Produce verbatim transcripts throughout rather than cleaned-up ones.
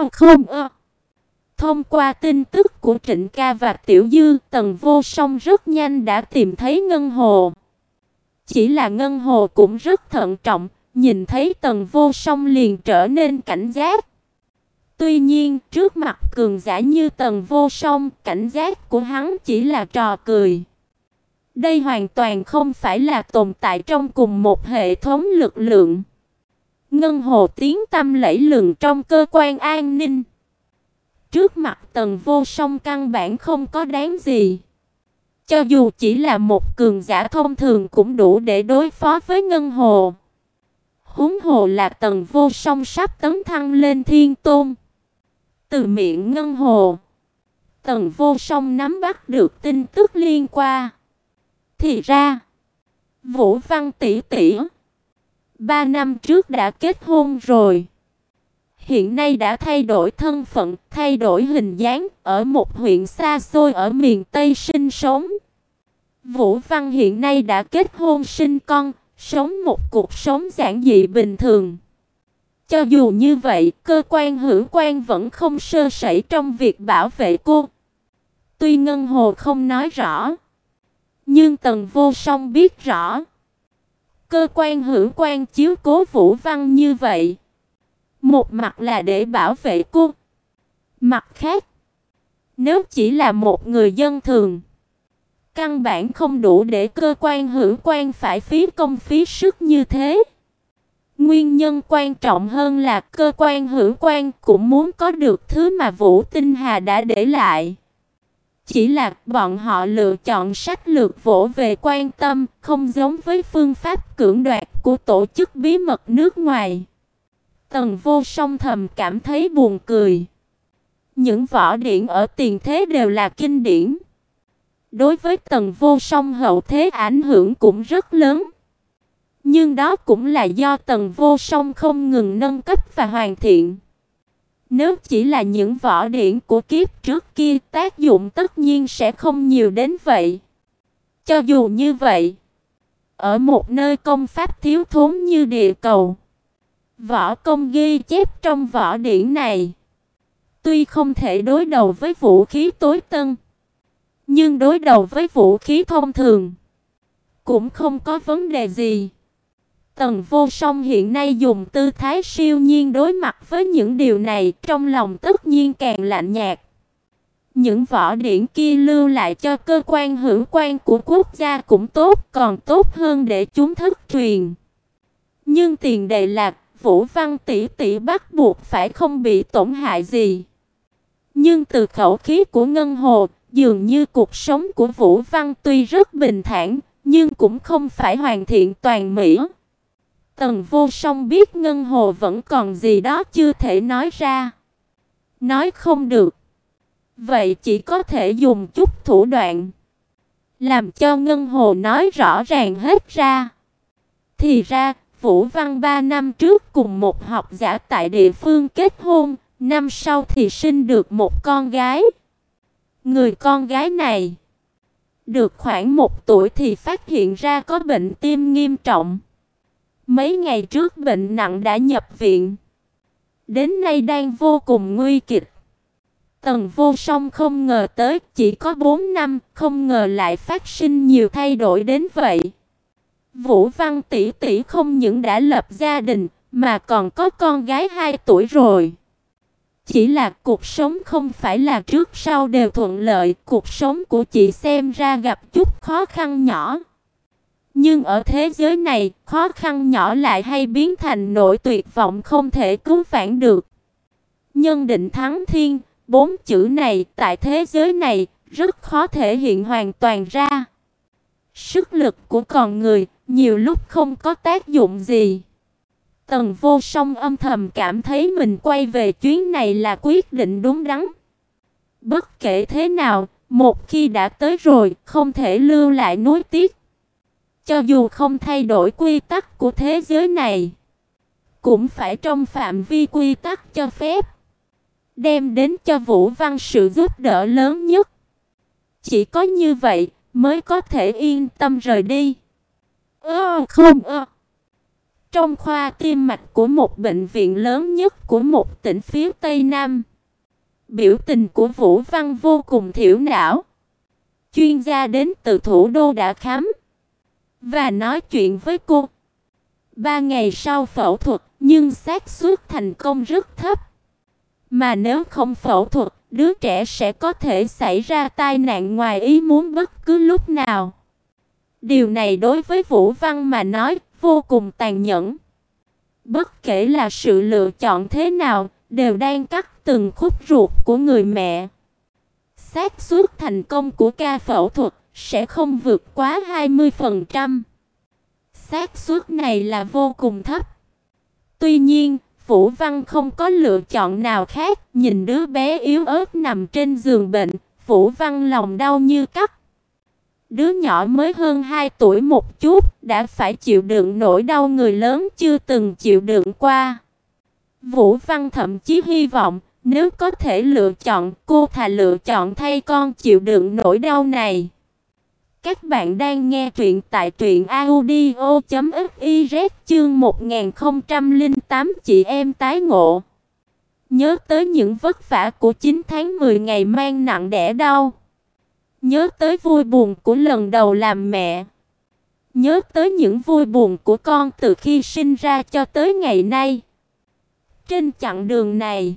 Ơ không ơ. Thông qua tin tức của Trịnh Ca và Tiểu Dư, Tần Vô Song rất nhanh đã tìm thấy Ngân Hồ. Chỉ là Ngân Hồ cũng rất thận trọng, nhìn thấy Tần Vô Song liền trở nên cảnh giác. Tuy nhiên, trước mặt cường giả như Tần Vô Song, cảnh giác của hắn chỉ là trò cười. Đây hoàn toàn không phải là tồn tại trong cùng một hệ thống lực lượng. Ngân Hồ tiếng tăm lẫy lừng trong cơ quan an ninh. Trước mặt Tần Vô Song căn bản không có đáng gì. Cho dù chỉ là một cường giả thông thường cũng đủ để đối phó với Ngân Hồ. Huống hồ là Tần Vô Song sắp tấn thăng lên thiên tôn. Từ miệng Ngân Hồ, Tần Vô Song nắm bắt được tin tức liên quan. Thì ra, Vũ Văn tỷ tỷ ba năm trước đã kết hôn rồi. Hiện nay đã thay đổi thân phận, thay đổi hình dáng, ở một huyện xa xôi ở miền Tây sinh sống. Vũ Văn hiện nay đã kết hôn sinh con, sống một cuộc sống giản dị bình thường. Cho dù như vậy, cơ quan hữu quan vẫn không sơ sẩy trong việc bảo vệ cô. Tuy Ngân Hồ không nói rõ, nhưng Tần Vô Song biết rõ. Cơ quan hữu quan chiếu cố Vũ Văn như vậy, một mặt là để bảo vệ cô, mặt khác, nếu chỉ là một người dân thường, căn bản không đủ để cơ quan hữu quan phải phí công phí sức như thế. Nguyên nhân quan trọng hơn là cơ quan hữu quan cũng muốn có được thứ mà Vũ Tinh Hà đã để lại. Chỉ là bọn họ lựa chọn sách lược vỗ về quan tâm, không giống với phương pháp cưỡng đoạt của tổ chức bí mật nước ngoài. Tần Vô Song thầm cảm thấy buồn cười. Những võ điển ở tiền thế đều là kinh điển. Đối với Tần Vô Song hậu thế ảnh hưởng cũng rất lớn. Nhưng đó cũng là do Tần Vô Song không ngừng nâng cấp và hoàn thiện. Nếu chỉ là những võ điển của kiếp trước kia, tác dụng tất nhiên sẽ không nhiều đến vậy. Cho dù như vậy, ở một nơi công pháp thiếu thốn như địa cầu, võ công ghi chép trong võ điển này, tuy không thể đối đầu với vũ khí tối tân, nhưng đối đầu với vũ khí thông thường cũng không có vấn đề gì. Tần Vô Song hiện nay dùng tư thái siêu nhiên đối mặt với những điều này, trong lòng tất nhiên càng lạnh nhạt. Những võ điển kia lưu lại cho cơ quan hữu quan của quốc gia cũng tốt, còn tốt hơn để chúng thất truyền. Nhưng tiền đề là Vũ Văn tỷ tỷ bắt buộc phải không bị tổn hại gì. Nhưng từ khẩu khí của Ngân Hồ, dường như cuộc sống của Vũ Văn tuy rất bình thản, nhưng cũng không phải hoàn thiện toàn mỹ. Tần Vô Song biết Ngân Hồ vẫn còn gì đó chưa thể nói ra. Nói không được, vậy chỉ có thể dùng chút thủ đoạn, làm cho Ngân Hồ nói rõ ràng hết ra. Thì ra, Vũ Văn ba năm trước cùng một học giả tại địa phương kết hôn, năm sau thì sinh được một con gái. Người con gái này được khoảng một tuổi thì phát hiện ra có bệnh tim nghiêm trọng. Mấy ngày trước bệnh nặng đã nhập viện, đến nay đang vô cùng nguy kịch. Tần Vô Song không ngờ tới chỉ có bốn năm, không ngờ lại phát sinh nhiều thay đổi đến vậy. Vũ Văn tỷ tỷ không những đã lập gia đình, mà còn có con gái hai tuổi rồi. Chỉ là cuộc sống không phải là trước sau đều thuận lợi, cuộc sống của chị xem ra gặp chút khó khăn nhỏ. Nhưng ở thế giới này, khó khăn nhỏ lại hay biến thành nỗi tuyệt vọng không thể cứu vãn được. Nhân định thắng thiên, bốn chữ này tại thế giới này rất khó thể hiện hoàn toàn ra. Sức lực của con người nhiều lúc không có tác dụng gì. Tần Vô Song âm thầm cảm thấy mình quay về chuyến này là quyết định đúng đắn. Bất kể thế nào, một khi đã tới rồi, không thể lưu lại nuối tiếc. Cho dù không thay đổi quy tắc của thế giới này, cũng phải trong phạm vi quy tắc cho phép, đem đến cho Vũ Văn sự giúp đỡ lớn nhất. Chỉ có như vậy mới có thể yên tâm rời đi. Ơ không ơ. Trong khoa tim mạch của một bệnh viện lớn nhất của một tỉnh phía Tây Nam, biểu tình của Vũ Văn vô cùng thiểu não. Chuyên gia đến từ thủ đô đã khám và nói chuyện với cô. Ba ngày sau phẫu thuật, nhưng xác suất thành công rất thấp. Mà nếu không phẫu thuật, đứa trẻ sẽ có thể xảy ra tai nạn ngoài ý muốn bất cứ lúc nào. Điều này đối với Vũ Văn mà nói vô cùng tàn nhẫn. Bất kể là sự lựa chọn thế nào, đều đang cắt từng khúc ruột của người mẹ. Xác suất thành công của ca phẫu thuật sẽ không vượt quá hai mươi phần trăm. Xác suất này là vô cùng thấp. Tuy nhiên, Vũ Văn không có lựa chọn nào khác, nhìn đứa bé yếu ớt nằm trên giường bệnh, Vũ Văn lòng đau như cắt. Đứa nhỏ mới hơn hai tuổi một chút, đã phải chịu đựng nỗi đau người lớn chưa từng chịu đựng qua. Vũ Văn thậm chí hy vọng, nếu có thể lựa chọn, cô thà lựa chọn thay con chịu đựng nỗi đau này. Các bạn đang nghe truyện tại truyện audio chấm fiz chương một nghìn không trăm lẻ tám chị em tái ngộ. Nhớ tới những vất vả của chín tháng mười ngày mang nặng đẻ đau. Nhớ tới vui buồn của lần đầu làm mẹ. Nhớ tới những vui buồn của con từ khi sinh ra cho tới ngày nay. Trên chặng đường này,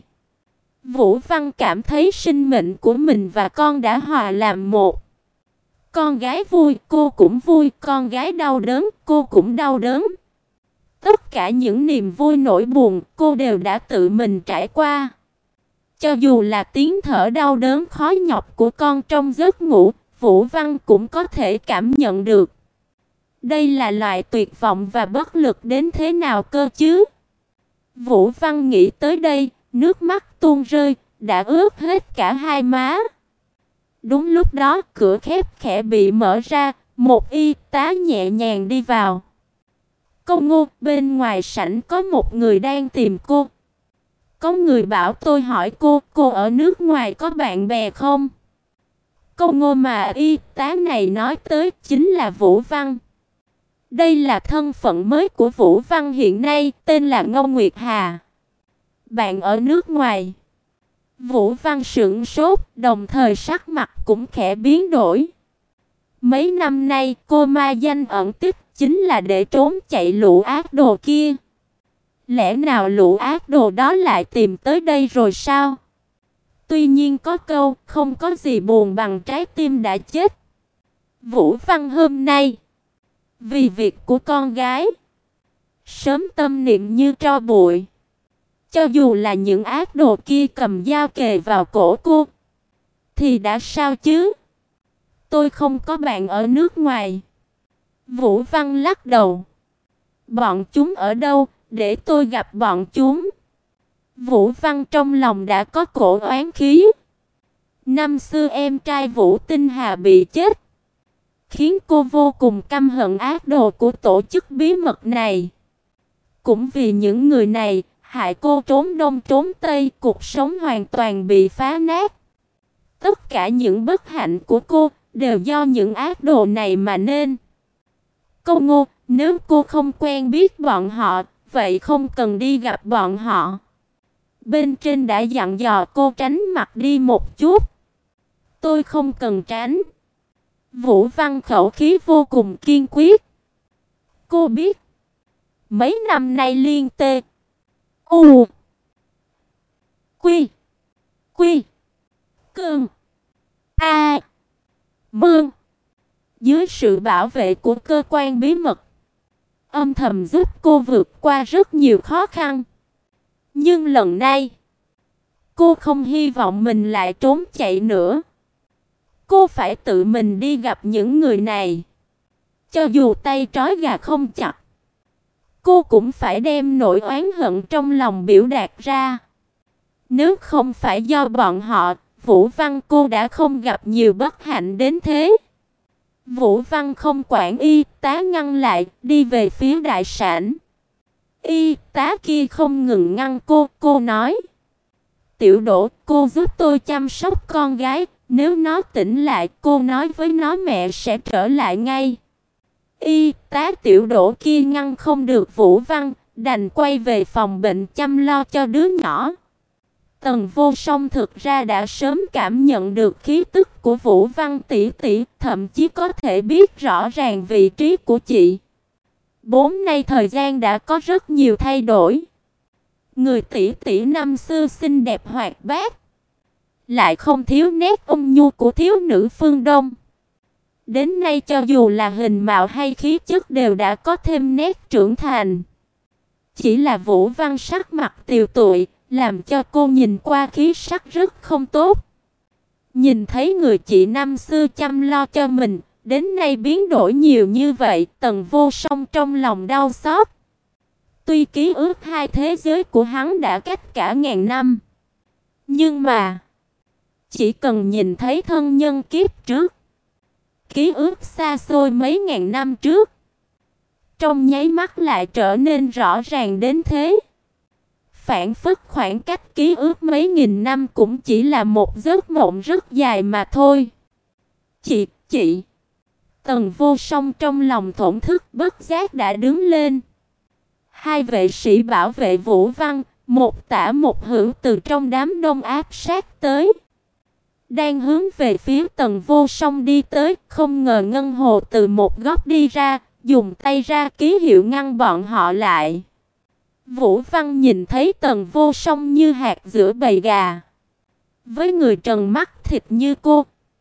Vũ Văn cảm thấy sinh mệnh của mình và con đã hòa làm một. Con gái vui, cô cũng vui, con gái đau đớn, cô cũng đau đớn. Tất cả những niềm vui nỗi buồn, cô đều đã tự mình trải qua. Cho dù là tiếng thở đau đớn khó nhọc của con trong giấc ngủ, Vũ Văn cũng có thể cảm nhận được. Đây là loại tuyệt vọng và bất lực đến thế nào cơ chứ? Vũ Văn nghĩ tới đây, nước mắt tuôn rơi, đã ướt hết cả hai má. Đúng lúc đó, cửa khép khẽ bị mở ra, một y tá nhẹ nhàng đi vào. "Cô Ngô, bên ngoài sảnh có một người đang tìm cô. Có người bảo tôi hỏi cô, cô ở nước ngoài có bạn bè không?" Cô Ngô mà y tá này nói tới chính là Vũ Văn. Đây là thân phận mới của Vũ Văn hiện nay, tên là Ngô Nguyệt Hà. "Bạn ở nước ngoài?" Vũ Văn sững sốt, đồng thời sắc mặt cũng khẽ biến đổi. Mấy năm nay, cô ma danh ẩn tích chính là để trốn chạy lũ ác đồ kia. Lẽ nào lũ ác đồ đó lại tìm tới đây rồi sao? Tuy nhiên có câu, không có gì buồn bằng trái tim đã chết. Vũ Văn hôm nay, vì việc của con gái, sớm tâm niệm như tro bụi. Cho dù là những ác đồ kia cầm dao kề vào cổ cô, thì đã sao chứ? "Tôi không có bạn ở nước ngoài." Vũ Văn lắc đầu. "Bọn chúng ở đâu, để tôi gặp bọn chúng." Vũ Văn trong lòng đã có cổ oán khí. Năm xưa em trai Vũ Tinh Hà bị chết, khiến cô vô cùng căm hận ác đồ của tổ chức bí mật này. Cũng vì những người này, hại cô trốn đông trốn tây, cuộc sống hoàn toàn bị phá nát. Tất cả những bất hạnh của cô đều do những ác đồ này mà nên. "Cô Ngô, nếu cô không quen biết bọn họ, vậy không cần đi gặp bọn họ. Bên trên đã dặn dò cô tránh mặt đi một chút." "Tôi không cần tránh." Vũ Văn khẩu khí vô cùng kiên quyết. Cô biết, mấy năm nay liên tê U Quy Quy Cơn A Mương dưới sự bảo vệ của cơ quan bí mật, âm thầm giúp cô vượt qua rất nhiều khó khăn. Nhưng lần này, cô không hy vọng mình lại trốn chạy nữa. Cô phải tự mình đi gặp những người này. Cho dù tay trói gà không chặt, cô cũng phải đem nỗi oán hận trong lòng biểu đạt ra. Nếu không phải do bọn họ, Vũ Văn cô đã không gặp nhiều bất hạnh đến thế. Vũ Văn không quản y tá ngăn lại, đi về phía đại sảnh. Y tá kia không ngừng ngăn cô, cô nói: "Tiểu Đỗ, cô giúp tôi chăm sóc con gái, nếu nó tỉnh lại, cô nói với nó mẹ sẽ trở lại ngay." Y tá tiểu Đỗ kia ngăn không được Vũ Văn, đành quay về phòng bệnh chăm lo cho đứa nhỏ. Tần Vô Song thực ra đã sớm cảm nhận được khí tức của Vũ Văn tỷ tỷ, thậm chí có thể biết rõ ràng vị trí của chị. Bốn nay thời gian đã có rất nhiều thay đổi. Người tỷ tỷ năm xưa xinh đẹp hoạt bát, lại không thiếu nét ôn nhu của thiếu nữ phương Đông. Đến nay cho dù là hình mạo hay khí chất đều đã có thêm nét trưởng thành. Chỉ là Vũ Văn sắc mặt tiều tụy, làm cho cô nhìn qua khí sắc rất không tốt. Nhìn thấy người chị năm xưa chăm lo cho mình, đến nay biến đổi nhiều như vậy, Tần Vô Song trong lòng đau xót. Tuy ký ức hai thế giới của hắn đã cách cả ngàn năm, nhưng mà chỉ cần nhìn thấy thân nhân kiếp trước, ký ức xa xôi mấy ngàn năm trước, trong nháy mắt lại trở nên rõ ràng đến thế. Phản phất khoảng cách ký ức mấy nghìn năm cũng chỉ là một giấc mộng rất dài mà thôi. Chị, chị. Tần Vô Song trong lòng thổn thức bất giác đã đứng lên. Hai vệ sĩ bảo vệ Vũ Văn, một tả một hữu từ trong đám đông áp sát tới. Đang hướng về phía Tần Vô Song đi tới, không ngờ Ngân Hồ từ một góc đi ra, dùng tay ra ký hiệu ngăn bọn họ lại. Vũ Văn nhìn thấy Tần Vô Song như hạt giữa bầy gà. Với người trần mắt thịt như cô,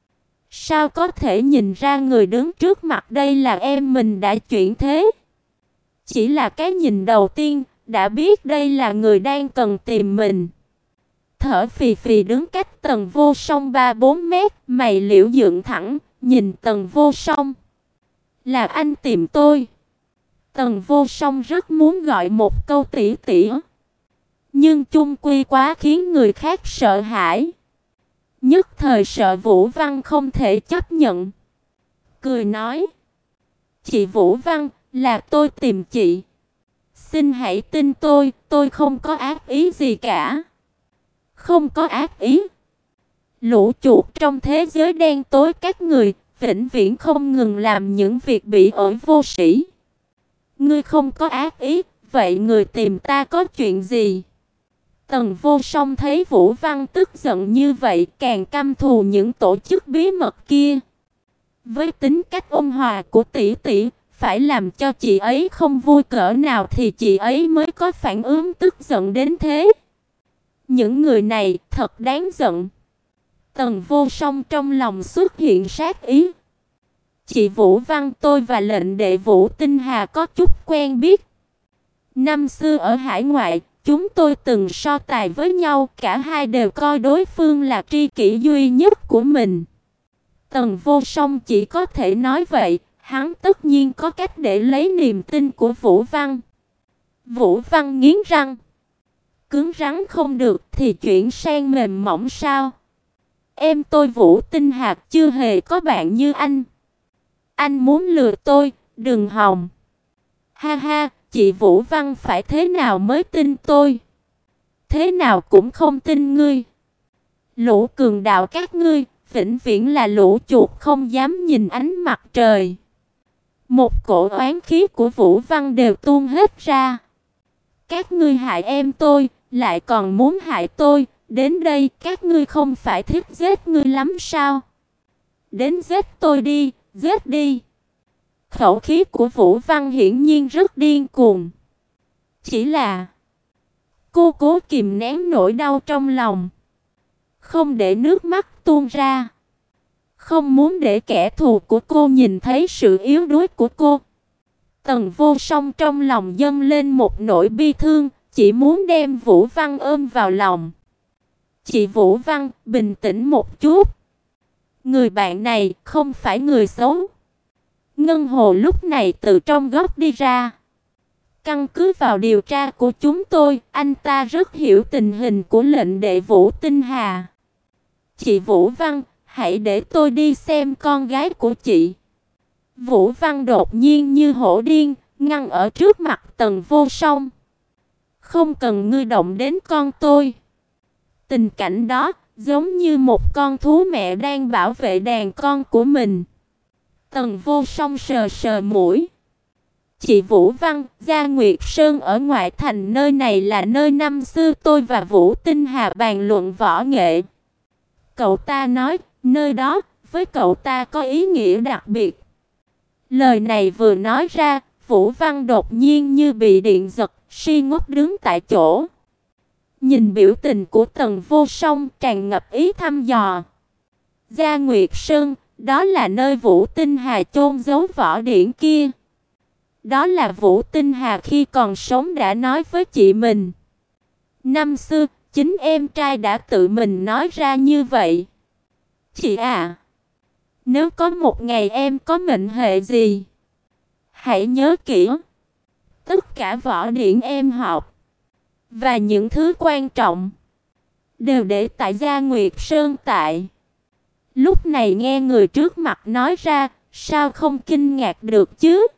sao có thể nhìn ra người đứng trước mặt đây là em mình đã chuyển thế? Chỉ là cái nhìn đầu tiên, đã biết đây là người đang cần tìm mình. Thở phì phì đứng cách Tần Vô Song ba bốn mét, mày liễu dựng thẳng, nhìn Tần Vô Song. Là anh tìm tôi. Tần Vô Song rất muốn gọi một câu tỷ tỷ, nhưng chung quy quá khiến người khác sợ hãi. Nhất thời sợ Vũ Văn không thể chấp nhận. Cười nói: Chị Vũ Văn, là tôi tìm chị. Xin hãy tin tôi, tôi không có ác ý gì cả. Không có ác ý. Lũ chuột trong thế giới đen tối các người, vĩnh viễn không ngừng làm những việc bị ổi vô sĩ. Ngươi không có ác ý, vậy người tìm ta có chuyện gì? Tần Vô Song thấy Vũ Văn tức giận như vậy, càng căm thù những tổ chức bí mật kia. Với tính cách ôn hòa của tỷ tỷ, phải làm cho chị ấy không vui cỡ nào thì chị ấy mới có phản ứng tức giận đến thế. Những người này thật đáng giận. Tần Vô Song trong lòng xuất hiện sát ý. Chị Vũ Văn, tôi và lệnh đệ Vũ Tinh Hà có chút quen biết. Năm xưa ở hải ngoại, chúng tôi từng so tài với nhau, cả hai đều coi đối phương là tri kỷ duy nhất của mình. Tần Vô Song chỉ có thể nói vậy, hắn tất nhiên có cách để lấy niềm tin của Vũ Văn. Vũ Văn nghiến răng. Cứng rắn không được thì chuyển sang mềm mỏng sao? Em tôi Vũ Tinh Hạc chưa hề có bạn như anh. Anh muốn lừa tôi, đừng hòng. Ha ha, chị Vũ Văn phải thế nào mới tin tôi? Thế nào cũng không tin ngươi. Lũ cường đạo các ngươi, vĩnh viễn là lũ chuột không dám nhìn ánh mặt trời. Một cổ oán khí của Vũ Văn đều tuôn hết ra. Các ngươi hại em tôi, lại còn muốn hại tôi. Đến đây các ngươi không phải thích giết ngươi lắm sao? Đến giết tôi đi, giết đi. Khẩu khí của Vũ Văn hiển nhiên rất điên cuồng. Chỉ là cô cố kìm nén nỗi đau trong lòng, không để nước mắt tuôn ra. Không muốn để kẻ thù của cô nhìn thấy sự yếu đuối của cô. Tần Vô Song trong lòng dâng lên một nỗi bi thương, chỉ muốn đem Vũ Văn ôm vào lòng. Chị Vũ Văn, bình tĩnh một chút. Người bạn này không phải người xấu. Ngân Hồ lúc này từ trong góc đi ra. Căn cứ vào điều tra của chúng tôi, anh ta rất hiểu tình hình của lệnh đệ Vũ Tinh Hà. Chị Vũ Văn, hãy để tôi đi xem con gái của chị. Vũ Văn đột nhiên như hổ điên, ngăn ở trước mặt Tần Vô Song. Không cần ngươi động đến con tôi. Tình cảnh đó giống như một con thú mẹ đang bảo vệ đàn con của mình. Tần Vô Song sờ sờ mũi. Chị Vũ Văn, Gia Nguyệt Sơn ở ngoại thành nơi này là nơi năm xưa tôi và Vũ Tinh Hà bàn luận võ nghệ. Cậu ta nói, nơi đó, với cậu ta có ý nghĩa đặc biệt. Lời này vừa nói ra, Vũ Văn đột nhiên như bị điện giật, si ngốc đứng tại chỗ. Nhìn biểu tình của Tần Vô Song tràn ngập ý thăm dò. Gia Nguyệt Sơn, đó là nơi Vũ Tinh Hà chôn giấu võ điển kia. Đó là Vũ Tinh Hà khi còn sống đã nói với chị mình. Năm xưa, chính em trai đã tự mình nói ra như vậy. Chị à, nếu có một ngày em có mệnh hệ gì, hãy nhớ kỹ. Tất cả võ điển em học và những thứ quan trọng đều để tại Gia Nguyệt Sơn tại. Lúc này nghe người trước mặt nói ra, sao không kinh ngạc được chứ?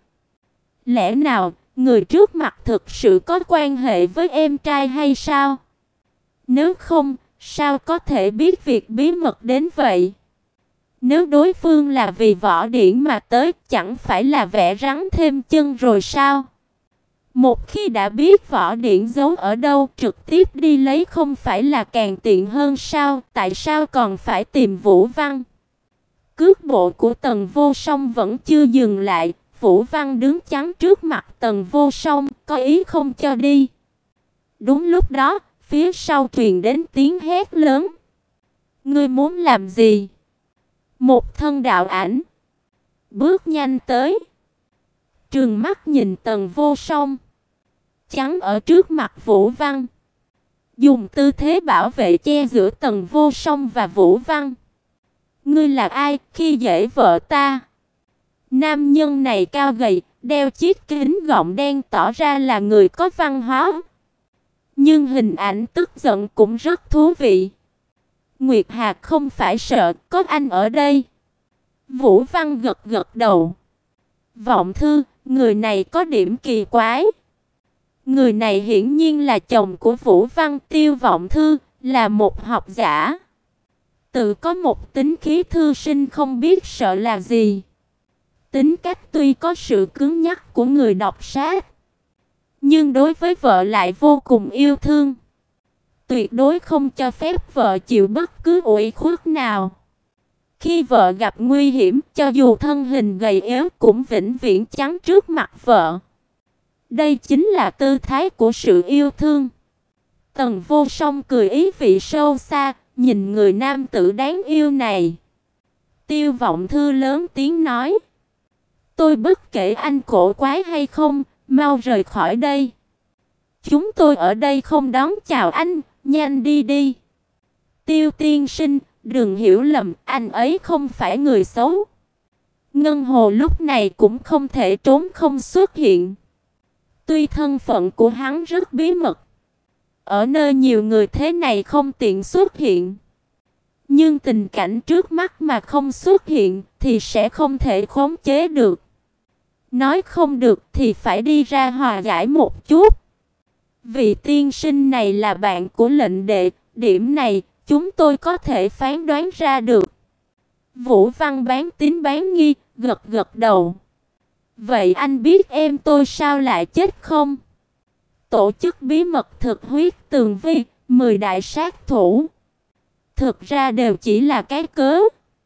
Lẽ nào người trước mặt thực sự có quan hệ với em trai hay sao? Nếu không, sao có thể biết việc bí mật đến vậy? Nếu đối phương là vì võ điển mà tới, chẳng phải là vẽ rắn thêm chân rồi sao? Một khi đã biết võ điển giấu ở đâu, trực tiếp đi lấy không phải là càng tiện hơn sao? Tại sao còn phải tìm Vũ Văn? Cước bộ của Tần Vô Song vẫn chưa dừng lại. Vũ Văn đứng chắn trước mặt Tần Vô Song, có ý không cho đi. Đúng lúc đó, phía sau truyền đến tiếng hét lớn. Ngươi muốn làm gì? Một thân đạo ảnh bước nhanh tới, trừng mắt nhìn Tần Vô Song, chắn ở trước mặt Vũ Văn, dùng tư thế bảo vệ che giữa Tần Vô Song và Vũ Văn. Ngươi là ai khi dễ vợ ta? Nam nhân này cao gầy, đeo chiếc kính gọng đen tỏ ra là người có văn hóa. Nhưng hình ảnh tức giận cũng rất thú vị. Nguyệt Hạc không phải sợ, có anh ở đây. Vũ Văn gật gật đầu. Vọng Thư, người này có điểm kỳ quái. Người này hiển nhiên là chồng của Vũ Văn, Tiêu Vọng Thư, là một học giả. Tự có một tính khí thư sinh không biết sợ là gì. Tính cách tuy có sự cứng nhắc của người đọc sách, nhưng đối với vợ lại vô cùng yêu thương. Tuyệt đối không cho phép vợ chịu bất cứ ủy khuất nào. Khi vợ gặp nguy hiểm, cho dù thân hình gầy yếu cũng vĩnh viễn chắn trước mặt vợ. Đây chính là tư thái của sự yêu thương. Tần Vô Song cười ý vị sâu xa, nhìn người nam tử đáng yêu này. Tiêu Vọng Thư lớn tiếng nói. Tôi bất kể anh cổ quái hay không, mau rời khỏi đây. Chúng tôi ở đây không đón chào anh, nhanh đi đi. Tiêu tiên sinh, đừng hiểu lầm, anh ấy không phải người xấu. Ngân Hồ lúc này cũng không thể trốn không xuất hiện. Tuy thân phận của hắn rất bí mật, ở nơi nhiều người thế này không tiện xuất hiện. Nhưng tình cảnh trước mắt mà không xuất hiện thì sẽ không thể khống chế được. Nói không được thì phải đi ra hòa giải một chút. Vị tiên sinh này là bạn của lệnh đệ, điểm này chúng tôi có thể phán đoán ra được. Vũ Văn bán tín bán nghi, gật gật đầu. Vậy anh biết em tôi sao lại chết không? Tổ chức bí mật thực huyết tường vi, mười đại sát thủ. Thực ra đều chỉ là cái cớ.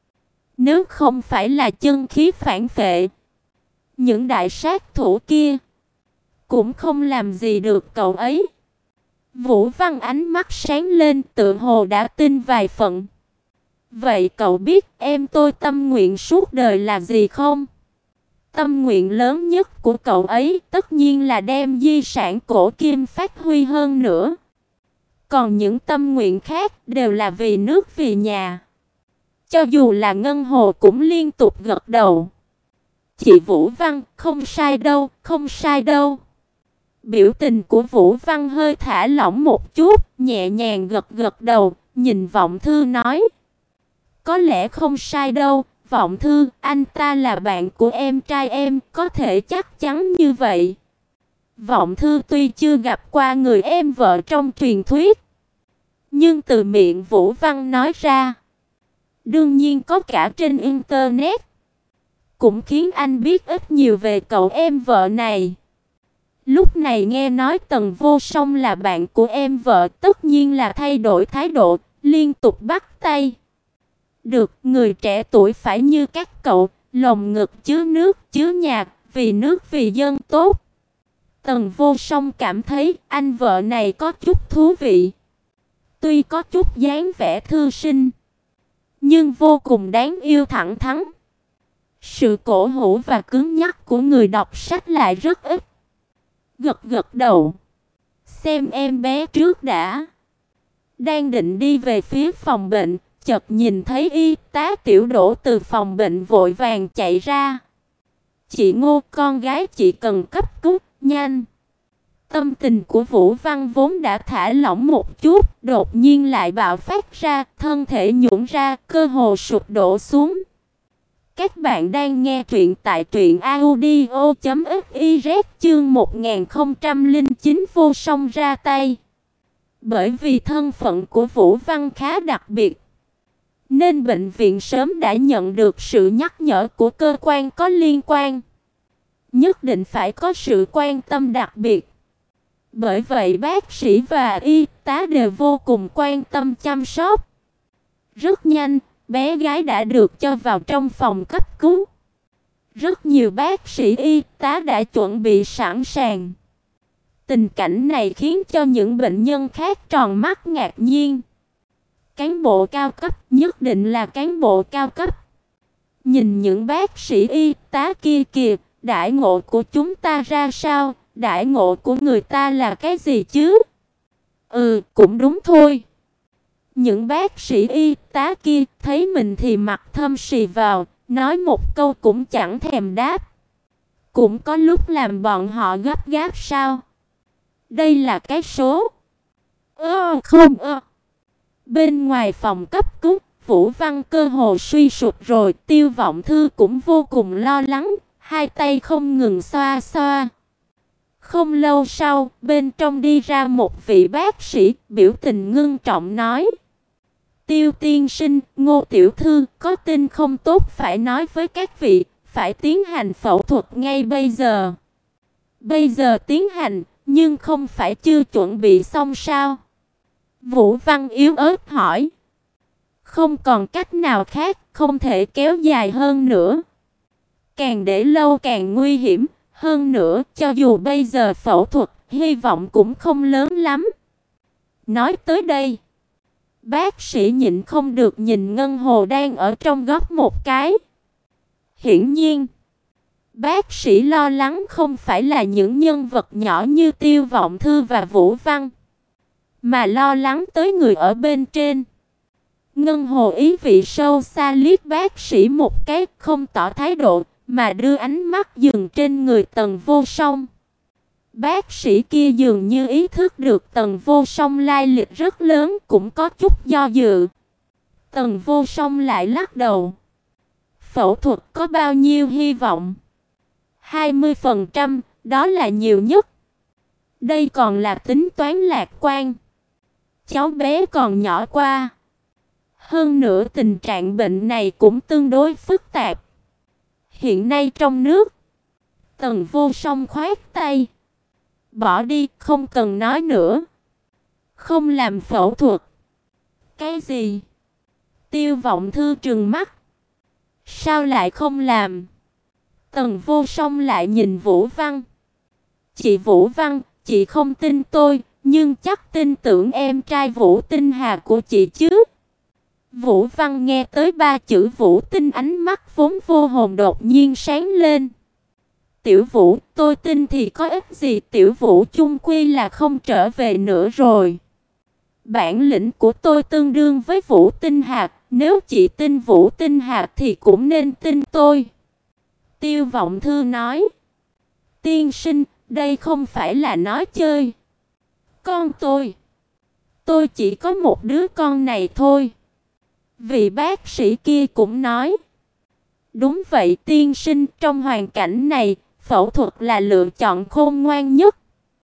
Nếu không phải là chân khí phản phệ, những đại sát thủ kia cũng không làm gì được cậu ấy. Vũ Văn ánh mắt sáng lên, tự hồ đã tin vài phần. Vậy cậu biết em tôi tâm nguyện suốt đời là gì không? Tâm nguyện lớn nhất của cậu ấy tất nhiên là đem di sản cổ kim phát huy hơn nữa. Còn những tâm nguyện khác đều là vì nước vì nhà. Cho dù là Ngân Hồ cũng liên tục gật đầu. Chị Vũ Văn, không sai đâu, không sai đâu. Biểu tình của Vũ Văn hơi thả lỏng một chút, nhẹ nhàng gật gật đầu, nhìn Vọng Thư nói. Có lẽ không sai đâu, Vọng Thư, anh ta là bạn của em trai em, có thể chắc chắn như vậy. Vọng Thư tuy chưa gặp qua người em vợ trong truyền thuyết, nhưng từ miệng Vũ Văn nói ra, đương nhiên có cả trên internet. cũng khiến anh biết ít nhiều về cậu em vợ này. Lúc này nghe nói Tần Vô Song là bạn của em vợ, tất nhiên là thay đổi thái độ, liên tục bắt tay. Được, người trẻ tuổi phải như các cậu, lồng ngực chứa nước, chứa nhạc, vì nước vì dân tốt. Tần Vô Song cảm thấy anh vợ này có chút thú vị. Tuy có chút dáng vẻ thư sinh, nhưng vô cùng đáng yêu thẳng thắn. Sự cổ hủ và cứng nhắc của người đọc sách lại rất ít. Gật gật đầu. Xem em bé trước đã. Đang định đi về phía phòng bệnh, chợt nhìn thấy y tá Tiểu Đỗ từ phòng bệnh vội vàng chạy ra. Chị Ngô, con gái chị cần cấp cứu, nhanh. Tâm tình của Vũ Văn vốn đã thả lỏng một chút, đột nhiên lại bạo phát ra, thân thể nhũn ra, cơ hồ sụp đổ xuống. Các bạn đang nghe truyện tại truyện audio chấm fiz chương một nghìn không trăm lẻ chín Vô Song ra tay. Bởi vì thân phận của Vũ Văn khá đặc biệt, nên bệnh viện sớm đã nhận được sự nhắc nhở của cơ quan có liên quan. Nhất định phải có sự quan tâm đặc biệt. Bởi vậy bác sĩ và y tá đều vô cùng quan tâm chăm sóc. Rất nhanh, bé gái đã được cho vào trong phòng cấp cứu. Rất nhiều bác sĩ y tá đã chuẩn bị sẵn sàng. Tình cảnh này khiến cho những bệnh nhân khác tròn mắt ngạc nhiên. Cán bộ cao cấp, nhất định là cán bộ cao cấp. Nhìn những bác sĩ y tá kia kìa, đãi ngộ của chúng ta ra sao, đãi ngộ của người ta là cái gì chứ? Ừ, cũng đúng thôi. Những bác sĩ y tá kia thấy mình thì mặt thâm xì vào, nói một câu cũng chẳng thèm đáp. Cũng có lúc làm bọn họ gấp gáp sao? Đây là cái số. Ơ không ơ. Bên ngoài phòng cấp cứu, Vũ Văn cơ hồ suy sụp rồi, Tiêu Vọng Thư cũng vô cùng lo lắng, hai tay không ngừng xoa xoa. Không lâu sau, bên trong đi ra một vị bác sĩ, biểu tình ngưng trọng nói: Tiêu tiên sinh, Ngô tiểu thư, có tin không tốt phải nói với các vị, phải tiến hành phẫu thuật ngay bây giờ. Bây giờ tiến hành, nhưng không phải chưa chuẩn bị xong sao? Vũ Văn yếu ớt hỏi. Không còn cách nào khác, không thể kéo dài hơn nữa. Càng để lâu càng nguy hiểm, hơn nữa, cho dù bây giờ phẫu thuật, hy vọng cũng không lớn lắm. Nói tới đây, bác sĩ nhịn không được nhìn Ngân Hồ đang ở trong góc một cái. Hiển nhiên, bác sĩ lo lắng không phải là những nhân vật nhỏ như Tiêu Vọng Thư và Vũ Văn, mà lo lắng tới người ở bên trên. Ngân Hồ ý vị sâu xa liếc bác sĩ một cái, không tỏ thái độ, mà đưa ánh mắt dừng trên người Tần Vô Song. Bác sĩ kia dường như ý thức được Tần Vô Song lai lịch rất lớn, cũng có chút do dự. Tần Vô Song lại lắc đầu. Phẫu thuật có bao nhiêu hy vọng? hai mươi phần trăm, đó là nhiều nhất. Đây còn là tính toán lạc quan. Cháu bé còn nhỏ qua. Hơn nữa tình trạng bệnh này cũng tương đối phức tạp. Hiện nay trong nước. Tần Vô Song khoát tay. Bỏ đi, không cần nói nữa. Không làm phẫu thuật. Cái gì? Tiêu Vọng Thư trừng mắt. Sao lại không làm? Tần Vô Song lại nhìn Vũ Văn. Chị Vũ Văn, chị không tin tôi, nhưng chắc tin tưởng em trai Vũ Tinh Hà của chị chứ. Vũ Văn nghe tới ba chữ Vũ Tinh, ánh mắt vốn vô hồn đột nhiên sáng lên. Tiểu Vũ, tôi tin thì có ích gì, Tiểu Vũ chung quy là không trở về nữa rồi. Bản lĩnh của tôi tương đương với Vũ Tinh Hạc, nếu chị tin Vũ Tinh Hạc thì cũng nên tin tôi. Tiêu Vọng Thư nói. Tiên sinh, đây không phải là nói chơi. Con tôi. Tôi chỉ có một đứa con này thôi. Vị bác sĩ kia cũng nói. Đúng vậy tiên sinh, trong hoàn cảnh này, phẫu thuật là lựa chọn khôn ngoan nhất.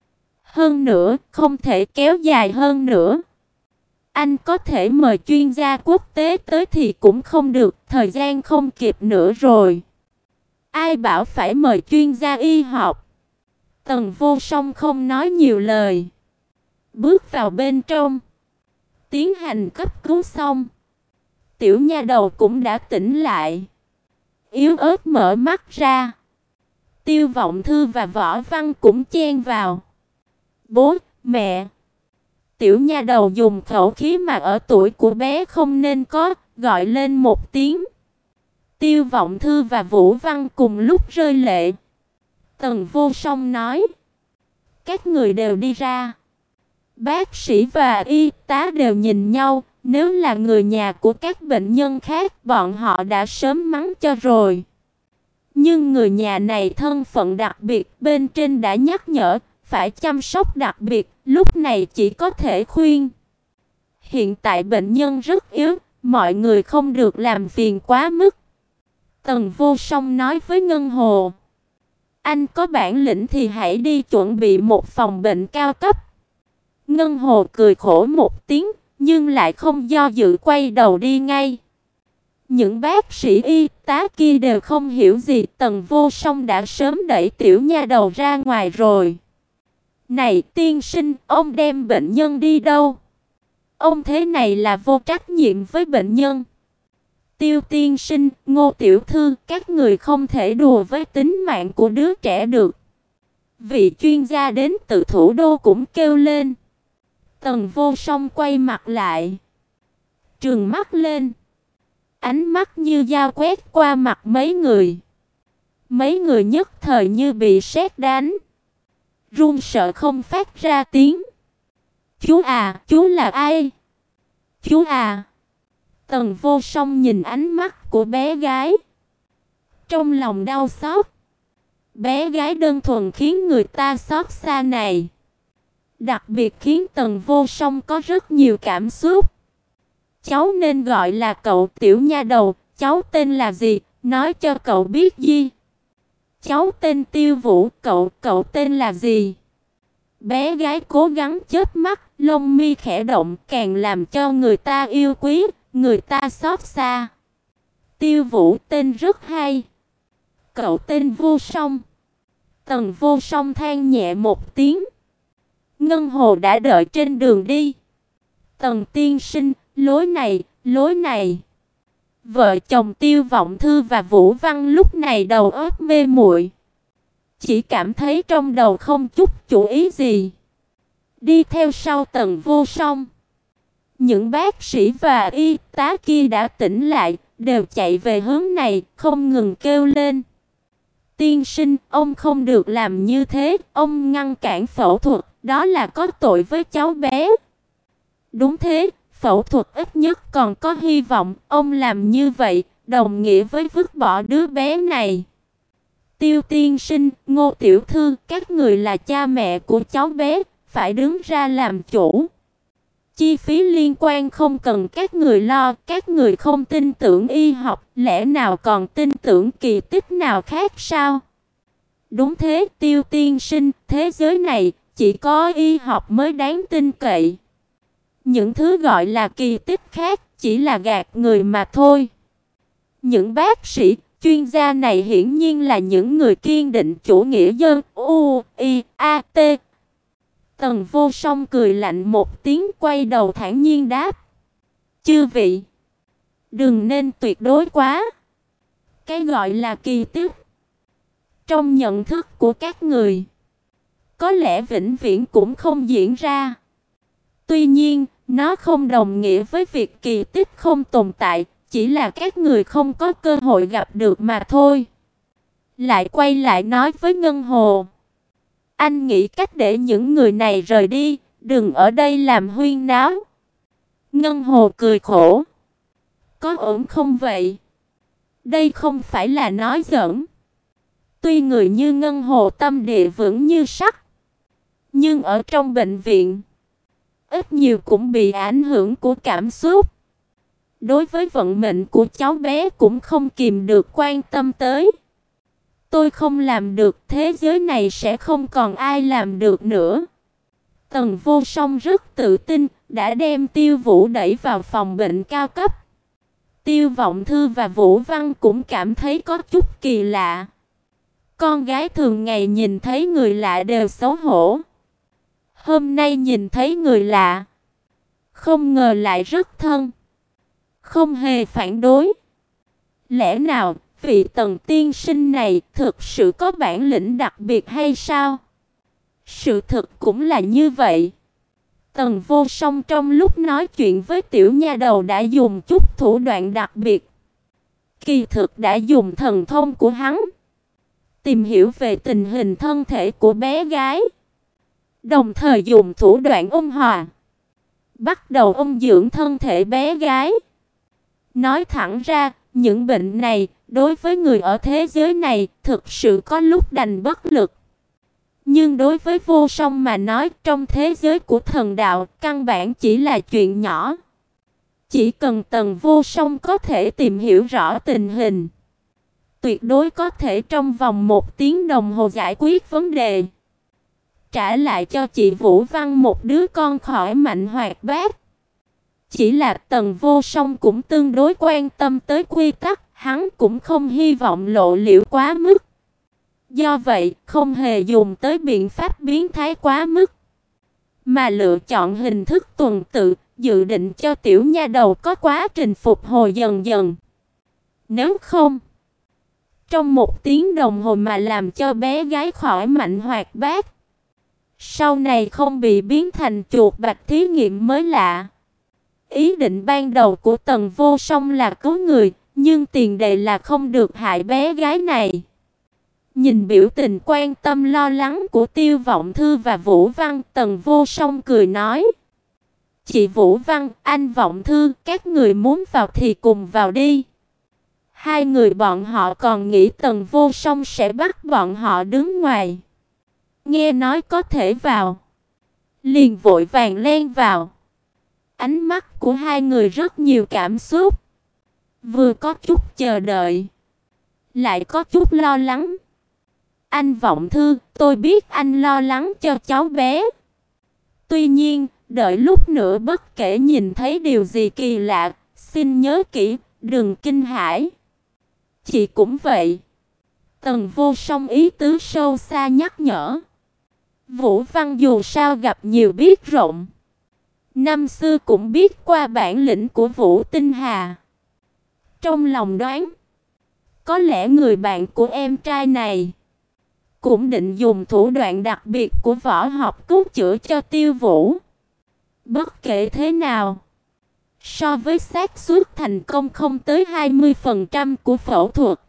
Hơn nữa, không thể kéo dài hơn nữa. Anh có thể mời chuyên gia quốc tế tới thì cũng không được, thời gian không kịp nữa rồi. Ai bảo phải mời chuyên gia y học? Tần Vô Song không nói nhiều lời, bước vào bên trong, tiến hành cấp cứu xong. Tiểu nha đầu cũng đã tỉnh lại, yếu ớt mở mắt ra. Tiêu Vọng Thư và Võ Văn cũng chen vào. Bố, mẹ. Tiểu nha đầu dùng khẩu khí mà ở tuổi của bé không nên có, gọi lên một tiếng. Tiêu Vọng Thư và Vũ Văn cùng lúc rơi lệ. Tần Vô Song nói: các người đều đi ra. Bác sĩ và y tá đều nhìn nhau, nếu là người nhà của các bệnh nhân khác, bọn họ đã sớm mắng cho rồi. Nhưng người nhà này thân phận đặc biệt, bên trên đã nhắc nhở, phải chăm sóc đặc biệt, lúc này chỉ có thể khuyên. Hiện tại bệnh nhân rất yếu, mọi người không được làm phiền quá mức. Tần Vô Song nói với Ngân Hồ: anh có bản lĩnh thì hãy đi chuẩn bị một phòng bệnh cao cấp. Ngân Hồ cười khổ một tiếng, nhưng lại không do dự quay đầu đi ngay. Những bác sĩ y tá kia đều không hiểu gì, Tần Vô Song đã sớm đẩy tiểu nha đầu ra ngoài rồi. Này tiên sinh, ông đem bệnh nhân đi đâu? Ông thế này là vô trách nhiệm với bệnh nhân. Tiêu tiên sinh, Ngô tiểu thư, các người không thể đùa với tính mạng của đứa trẻ được. Vị chuyên gia đến từ thủ đô cũng kêu lên. Tần Vô Song quay mặt lại, trừng mắt lên. Ánh mắt như dao quét qua mặt mấy người. Mấy người nhất thời như bị sét đánh, run sợ không phát ra tiếng. Chú à, chú là ai? Chú à. Tần Vô Song nhìn ánh mắt của bé gái, trong lòng đau xót. Bé gái đơn thuần khiến người ta xót xa này, đặc biệt khiến Tần Vô Song có rất nhiều cảm xúc. Cháu nên gọi là cậu. Tiểu nha đầu, cháu tên là gì? Nói cho cậu biết gì? Cháu tên Tiêu Vũ, cậu, cậu tên là gì? Bé gái cố gắng chớp mắt, lông mi khẽ động, càng làm cho người ta yêu quý, người ta xót xa. Tiêu Vũ tên rất hay. Cậu tên Vô Song. Tần Vô Song than nhẹ một tiếng. Ngân Hồ đã đợi trên đường đi. Tần tiên sinh, lối này, lối này. Vợ chồng Tiêu Vọng Thư và Vũ Văn lúc này đầu óc mê muội, chỉ cảm thấy trong đầu không chút chủ ý gì. Đi theo sau Tần Vô Song, những bác sĩ và y tá kia đã tỉnh lại, đều chạy về hướng này, không ngừng kêu lên. Tiên sinh, ông không được làm như thế, ông ngăn cản phẫu thuật, đó là có tội với cháu bé. Đúng thế, phẫu thuật ít nhất còn có hy vọng, ông làm như vậy, đồng nghĩa với vứt bỏ đứa bé này. Tiêu tiên sinh, Ngô tiểu thư, các người là cha mẹ của cháu bé, phải đứng ra làm chủ. Chi phí liên quan không cần các người lo, các người không tin tưởng y học, lẽ nào còn tin tưởng kỳ tích nào khác sao? Đúng thế, Tiêu tiên sinh, thế giới này chỉ có y học mới đáng tin cậy. Những thứ gọi là kỳ tích khác chỉ là gạt người mà thôi. Những bác sĩ, chuyên gia này hiển nhiên là những người kiên định chủ nghĩa dân U, I, A, T. Tần Vô Song cười lạnh một tiếng, quay đầu thản nhiên đáp. Chư vị, đừng nên tuyệt đối quá. Cái gọi là kỳ tích, trong nhận thức của các người, có lẽ vĩnh viễn cũng không diễn ra. Tuy nhiên, nó không đồng nghĩa với việc kỳ tích không tồn tại, chỉ là các người không có cơ hội gặp được mà thôi. Lại quay lại nói với Ngân Hồ. Anh nghĩ cách để những người này rời đi, đừng ở đây làm huyên náo. Ngân Hồ cười khổ. Có ổn không vậy? Đây không phải là nói giỡn. Tuy người như Ngân Hồ tâm địa vững như sắt, nhưng ở trong bệnh viện, ít nhiều cũng bị ảnh hưởng của cảm xúc. Đối với vận mệnh của cháu bé cũng không kìm được quan tâm tới. Tôi không làm được, thế giới này sẽ không còn ai làm được nữa. Tần Vô Song rất tự tin, đã đem Tiêu Vũ đẩy vào phòng bệnh cao cấp. Tiêu Vọng Thư và Vũ Văn cũng cảm thấy có chút kỳ lạ. Con gái thường ngày nhìn thấy người lạ đều xấu hổ. Hôm nay nhìn thấy người lạ, không ngờ lại rất thân, không hề phản đối. Lẽ nào vị Tần tiên sinh này thực sự có bản lĩnh đặc biệt hay sao? Sự thực cũng là như vậy. Tần Vô Song trong lúc nói chuyện với tiểu nha đầu đã dùng chút thủ đoạn đặc biệt. Kỳ thực đã dùng thần thông của hắn tìm hiểu về tình hình thân thể của bé gái, đồng thời dùng thủ đoạn ôn hòa bắt đầu ôn dưỡng thân thể bé gái. Nói thẳng ra, những bệnh này đối với người ở thế giới này thực sự có lúc đành bất lực. Nhưng đối với Vô Song mà nói, trong thế giới của thần đạo, căn bản chỉ là chuyện nhỏ. Chỉ cần Tần Vô Song có thể tìm hiểu rõ tình hình, tuyệt đối có thể trong vòng một tiếng đồng hồ giải quyết vấn đề, trả lại cho chị Vũ Văn một đứa con khỏe mạnh hoạt bát. Chỉ là Tần Vô Song cũng tương đối quan tâm tới quy tắc, hắn cũng không hy vọng lộ liễu quá mức. Do vậy, không hề dùng tới biện pháp biến thái quá mức, mà lựa chọn hình thức tuần tự, dự định cho tiểu nha đầu có quá trình phục hồi dần dần. Nếu không, trong một tiếng đồng hồ mà làm cho bé gái khỏi mạnh hoạt bát, sau này không bị biến thành chuột bạch thí nghiệm mới lạ. Ý định ban đầu của Tần Vô Song là cứu người, nhưng tiền đề là không được hại bé gái này. Nhìn biểu tình quan tâm lo lắng của Tiêu Vọng Thư và Vũ Văn, Tần Vô Song cười nói: "Chị Vũ Văn, anh Vọng Thư, các người muốn vào thì cùng vào đi." Hai người bọn họ còn nghĩ Tần Vô Song sẽ bắt bọn họ đứng ngoài. Nghe nói có thể vào, liền vội vàng len vào. Ánh mắt của hai người rất nhiều cảm xúc, vừa có chút chờ đợi, lại có chút lo lắng. "Anh Vọng Thư, tôi biết anh lo lắng cho cháu bé. Tuy nhiên, đợi lúc nữa bất kể nhìn thấy điều gì kỳ lạ, xin nhớ kỹ, đừng kinh hãi." "Chị cũng vậy." Tần Vô Song ý tứ sâu xa nhắc nhở. Vũ Văn dù sao gặp nhiều biết rộng, năm xưa cũng biết qua bản lĩnh của Vũ Tinh Hà. Trong lòng đoán, có lẽ người bạn của em trai này cũng định dùng thủ đoạn đặc biệt của võ học cứu chữa cho Tiêu Vũ. Bất kể thế nào, so với xác suất thành công không tới hai mươi phần trăm của phẫu thuật,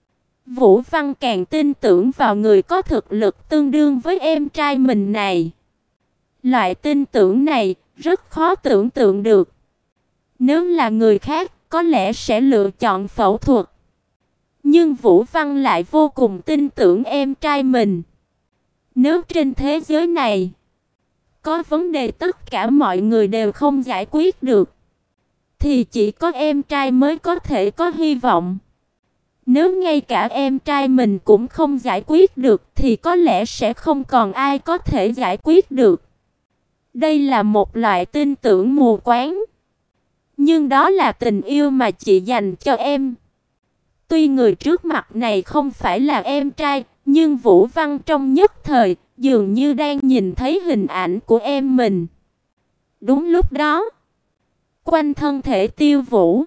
Vũ Văn càng tin tưởng vào người có thực lực tương đương với em trai mình này. Loại tin tưởng này rất khó tưởng tượng được. Nếu là người khác, có lẽ sẽ lựa chọn phẫu thuật. Nhưng Vũ Văn lại vô cùng tin tưởng em trai mình. Nếu trên thế giới này có vấn đề tất cả mọi người đều không giải quyết được, thì chỉ có em trai mới có thể có hy vọng. Nếu ngay cả em trai mình cũng không giải quyết được, thì có lẽ sẽ không còn ai có thể giải quyết được. Đây là một loại tin tưởng mù quáng. Nhưng đó là tình yêu mà chị dành cho em. Tuy người trước mặt này không phải là em trai, nhưng Vũ Văn trong nhất thời dường như đang nhìn thấy hình ảnh của em mình. Đúng lúc đó, quanh thân thể Tiêu Vũ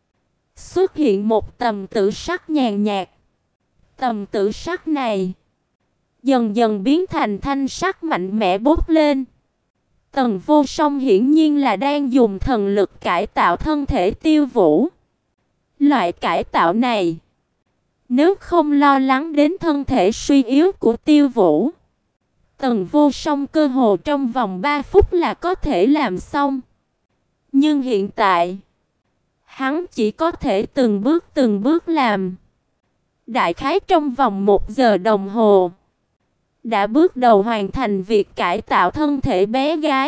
xuất hiện một tầm tử sắc nhàn nhạt. Tầm tử sắc này dần dần biến thành thanh sắc mạnh mẽ bốc lên. Tần Vô Song hiển nhiên là đang dùng thần lực cải tạo thân thể Tiêu Vũ. Loại cải tạo này, nếu không lo lắng đến thân thể suy yếu của Tiêu Vũ, Tần Vô Song cơ hồ trong vòng ba phút là có thể làm xong. Nhưng hiện tại, hắn chỉ có thể từng bước từng bước làm. Đại khái trong vòng một giờ đồng hồ, đã bước đầu hoàn thành việc cải tạo thân thể bé gái.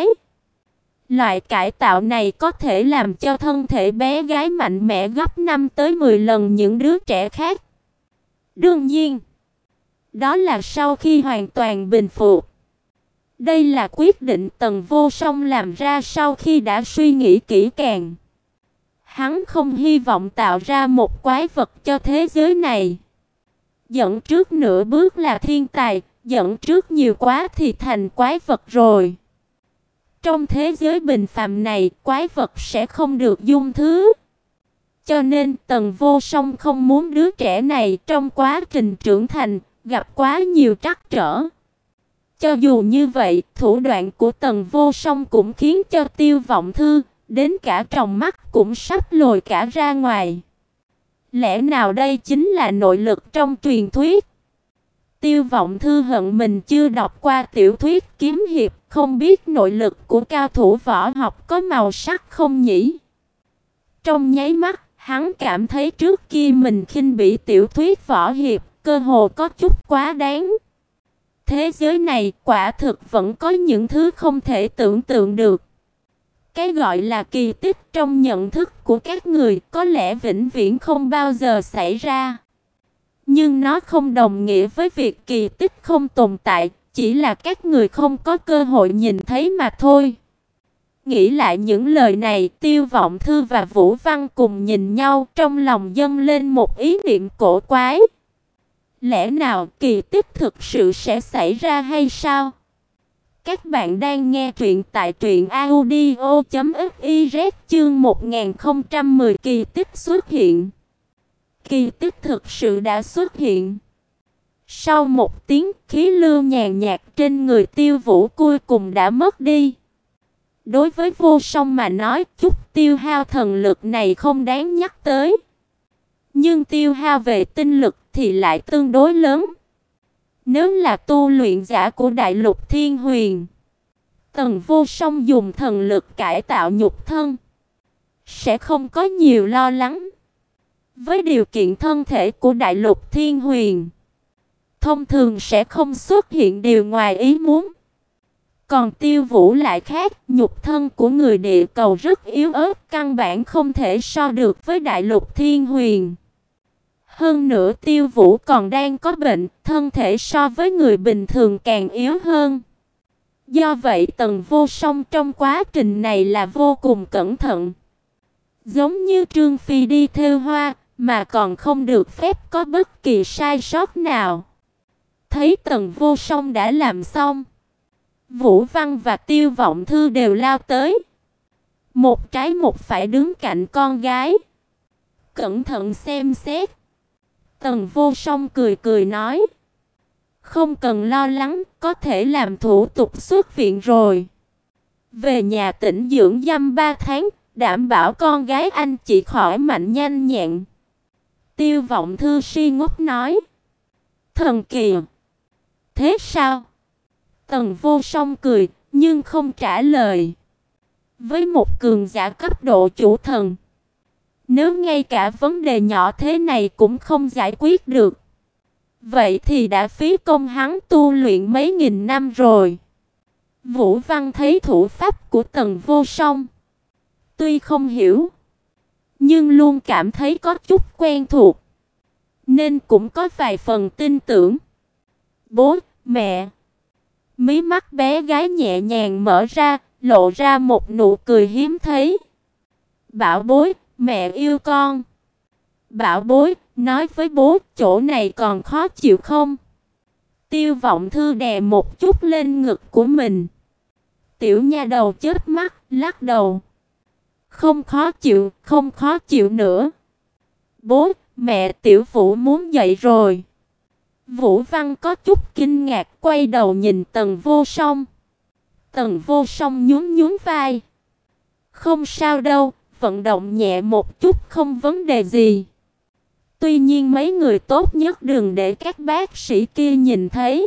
Loại cải tạo này có thể làm cho thân thể bé gái mạnh mẽ gấp năm tới mười lần những đứa trẻ khác. Đương nhiên, đó là sau khi hoàn toàn bình phục. Đây là quyết định Tần Vô Song làm ra sau khi đã suy nghĩ kỹ càng. Hắn không hy vọng tạo ra một quái vật cho thế giới này. Dẫn trước nửa bước là thiên tài, dẫn trước nhiều quá thì thành quái vật rồi. Trong thế giới bình phàm này, quái vật sẽ không được dung thứ. Cho nên Tần Vô Song không muốn đứa trẻ này trong quá trình trưởng thành gặp quá nhiều trắc trở. Cho dù như vậy, thủ đoạn của Tần Vô Song cũng khiến cho Tiêu Vọng Thư đến cả tròng mắt cũng sắp lồi cả ra ngoài. Lẽ nào đây chính là nội lực trong truyền thuyết? Tiêu Vọng Thư hận mình chưa đọc qua tiểu thuyết kiếm hiệp, không biết nội lực của cao thủ võ học có màu sắc không nhỉ? Trong nháy mắt, hắn cảm thấy trước kia mình khinh bỉ tiểu thuyết võ hiệp, cơ hồ có chút quá đáng. Thế giới này quả thực vẫn có những thứ không thể tưởng tượng được. Cái gọi là kỳ tích trong nhận thức của các người có lẽ vĩnh viễn không bao giờ xảy ra. Nhưng nó không đồng nghĩa với việc kỳ tích không tồn tại, chỉ là các người không có cơ hội nhìn thấy mà thôi. Nghĩ lại những lời này, Tiêu Vọng Thư và Vũ Văn cùng nhìn nhau, trong lòng dâng lên một ý niệm cổ quái. Lẽ nào kỳ tích thực sự sẽ xảy ra hay sao? Các bạn đang nghe truyện tại truyện audio chấm fiz chương một nghìn không trăm mười kỳ tích xuất hiện. Kỳ tích thực sự đã xuất hiện. Sau một tiếng, khí lưu nhàn nhạt trên người Tiêu Vũ cuối cùng đã mất đi. Đối với Vô Song mà nói, chút tiêu hao thần lực này không đáng nhắc tới. Nhưng tiêu hao về tinh lực thì lại tương đối lớn. Nếu là tu luyện giả của Đại Lục Thiên Huyền, Tần Vô Song dùng thần lực cải tạo nhục thân, sẽ không có nhiều lo lắng. Với điều kiện thân thể của Đại Lục Thiên Huyền, thông thường sẽ không xuất hiện điều ngoài ý muốn. Còn Tiêu Vũ lại khác, nhục thân của người địa cầu rất yếu ớt, căn bản không thể so được với Đại Lục Thiên Huyền. Hơn nữa Tiêu Vũ còn đang có bệnh, thân thể so với người bình thường càng yếu hơn. Do vậy Tần Vô Song trong quá trình này là vô cùng cẩn thận. Giống như Trương Phi đi thêu hoa, mà còn không được phép có bất kỳ sai sót nào. Thấy Tần Vô Song đã làm xong, Vũ Văn và Tiêu Vọng Thư đều lao tới. Một trái một phải đứng cạnh con gái, cẩn thận xem xét. Tần Vô Song cười cười nói: "Không cần lo lắng, có thể làm thủ tục xuất viện rồi. Về nhà tĩnh dưỡng dăm ba tháng, đảm bảo con gái anh chị khỏi mạnh nhanh nhẹn." Tiêu Vọng Thư si ngốc nói: "Thần kỳ! Thế sao?" Tần Vô Song cười, nhưng không trả lời. Với một cường giả cấp độ chủ thần, nếu ngay cả vấn đề nhỏ thế này cũng không giải quyết được, vậy thì đã phí công hắn tu luyện mấy nghìn năm rồi. Vũ Văn thấy thủ pháp của Tần Vô Song, tuy không hiểu, nhưng luôn cảm thấy có chút quen thuộc, nên cũng có vài phần tin tưởng. "Bố, mẹ." Mí mắt bé gái nhẹ nhàng mở ra, lộ ra một nụ cười hiếm thấy. "Bảo bối, mẹ yêu con." "Bảo bối, nói với bố, chỗ này còn khó chịu không?" Tiêu Vọng Thư đè một chút lên ngực của mình. Tiểu nha đầu chớp mắt, lắc đầu. "Không khó chịu, không khó chịu nữa." "Bố, mẹ, Tiểu Vũ muốn dậy rồi." Vũ Văn có chút kinh ngạc, quay đầu nhìn Tần Vô Song. Tần Vô Song nhún nhún vai. "Không sao đâu, vận động nhẹ một chút không vấn đề gì. Tuy nhiên mấy người tốt nhất đừng để các bác sĩ kia nhìn thấy.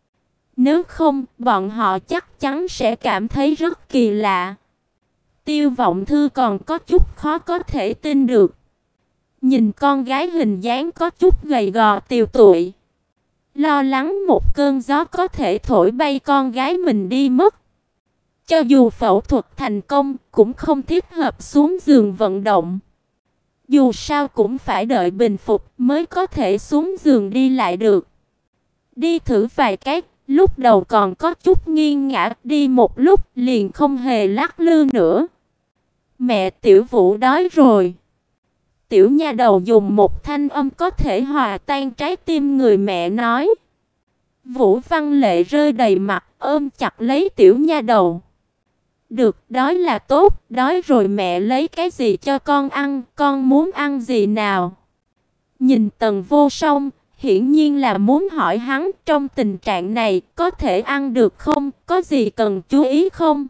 Nếu không, bọn họ chắc chắn sẽ cảm thấy rất kỳ lạ." Tiêu Vọng Thư còn có chút khó có thể tin được. Nhìn con gái hình dáng có chút gầy gò tiều tụy, lo lắng một cơn gió có thể thổi bay con gái mình đi mất. Cho dù phẫu thuật thành công, cũng không thích hợp xuống giường vận động. Dù sao cũng phải đợi bình phục mới có thể xuống giường đi lại được. Đi thử vài cái, lúc đầu còn có chút nghiêng ngã, đi một lúc liền không hề lắc lư nữa. "Mẹ, Tiểu Vũ đói rồi." tiểu nha đầu dùng một thanh âm có thể hòa tan trái tim người mẹ nói. Vũ Văn Lệ rơi đầy mặt, ôm chặt lấy tiểu nha đầu. Được, đói là tốt, đói rồi mẹ lấy cái gì cho con ăn, con muốn ăn gì nào? Nhìn Tần Vô Song, hiển nhiên là muốn hỏi hắn trong tình trạng này có thể ăn được không, có gì cần chú ý không?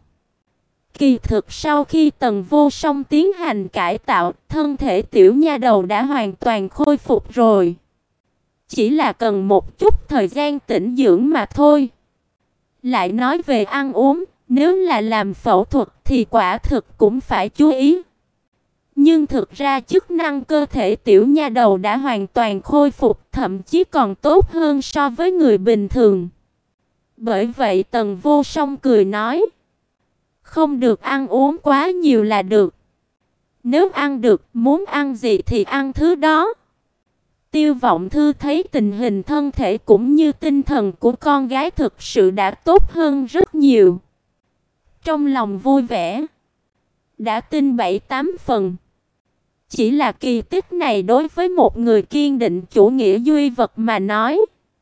Kỳ thực sau khi Tần Vô Song tiến hành cải tạo, thân thể tiểu nha đầu đã hoàn toàn khôi phục rồi. Chỉ là cần một chút thời gian tĩnh dưỡng mà thôi. Lại nói về ăn uống, nếu là làm phẫu thuật thì quả thực cũng phải chú ý. Nhưng thực ra chức năng cơ thể tiểu nha đầu đã hoàn toàn khôi phục, thậm chí còn tốt hơn so với người bình thường. Bởi vậy Tần Vô Song cười nói, không được ăn uống quá nhiều là được. Nếu ăn được, muốn ăn gì thì ăn thứ đó. Tiêu Vọng Thư thấy tình hình thân thể cũng như tinh thần của con gái thực sự đã tốt hơn rất nhiều. Trong lòng vui vẻ, đã tin bảy tám phần. Chỉ là kỳ tích này đối với một người kiên định chủ nghĩa duy vật mà nói,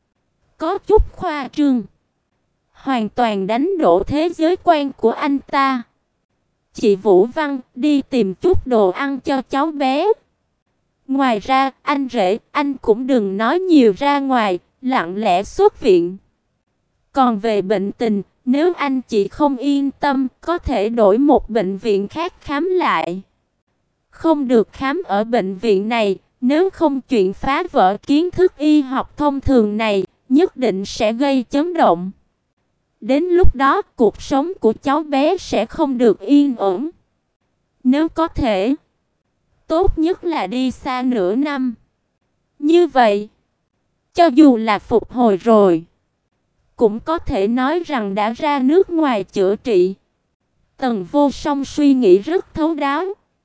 có chút khoa trương. Hoàn toàn đánh đổ thế giới quan của anh ta. Chị Vũ Văn, đi tìm chút đồ ăn cho cháu bé. Ngoài ra, anh rể, anh cũng đừng nói nhiều ra ngoài, lặng lẽ xuất viện. Còn về bệnh tình, nếu anh chị không yên tâm, có thể đổi một bệnh viện khác khám lại. Không được khám ở bệnh viện này, nếu không chuyện phá vỡ kiến thức y học thông thường này, nhất định sẽ gây chấn động. Đến lúc đó, cuộc sống của cháu bé sẽ không được yên ổn. Nếu có thể, tốt nhất là đi xa nửa năm. Như vậy, cho dù là phục hồi rồi, cũng có thể nói rằng đã ra nước ngoài chữa trị. Tần Vô Song suy nghĩ rất thấu đáo.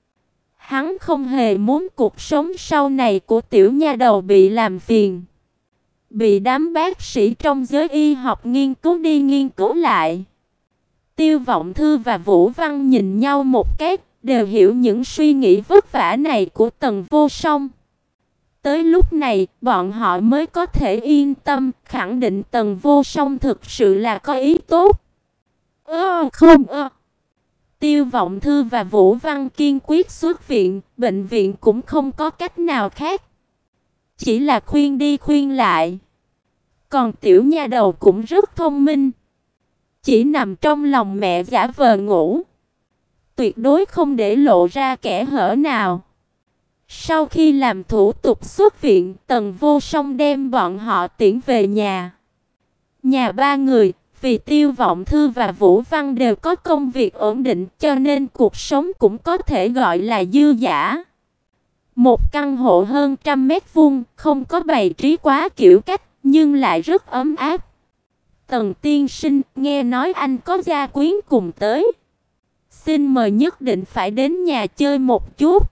Hắn không hề muốn cuộc sống sau này của tiểu nha đầu bị làm phiền, bị đám bác sĩ trong giới y học nghiên cứu đi nghiên cứu lại. Tiêu Vọng Thư và Vũ Văn nhìn nhau một cái, đều hiểu những suy nghĩ vất vả này của Tần Vô Song. Tới lúc này, bọn họ mới có thể yên tâm, khẳng định Tần Vô Song thực sự là có ý tốt. Ơ không ơ. Tiêu Vọng Thư và Vũ Văn kiên quyết xuất viện, bệnh viện cũng không có cách nào khác. Chỉ là khuyên đi khuyên lại. Còn tiểu nha đầu cũng rất thông minh. Chỉ nằm trong lòng mẹ giả vờ ngủ. Tuyệt đối không để lộ ra kẽ hở nào. Sau khi làm thủ tục xuất viện, Tần Vô Song đem bọn họ tiễn về nhà. Nhà ba người, vì Tiêu Vọng Thư và Vũ Văn đều có công việc ổn định cho nên cuộc sống cũng có thể gọi là dư dả. Một căn hộ hơn trăm mét vuông, không có bày trí quá kiểu cách, nhưng lại rất ấm áp. Tần tiên sinh, nghe nói anh có gia quyến cùng tới. Xin mời nhất định phải đến nhà chơi một chút.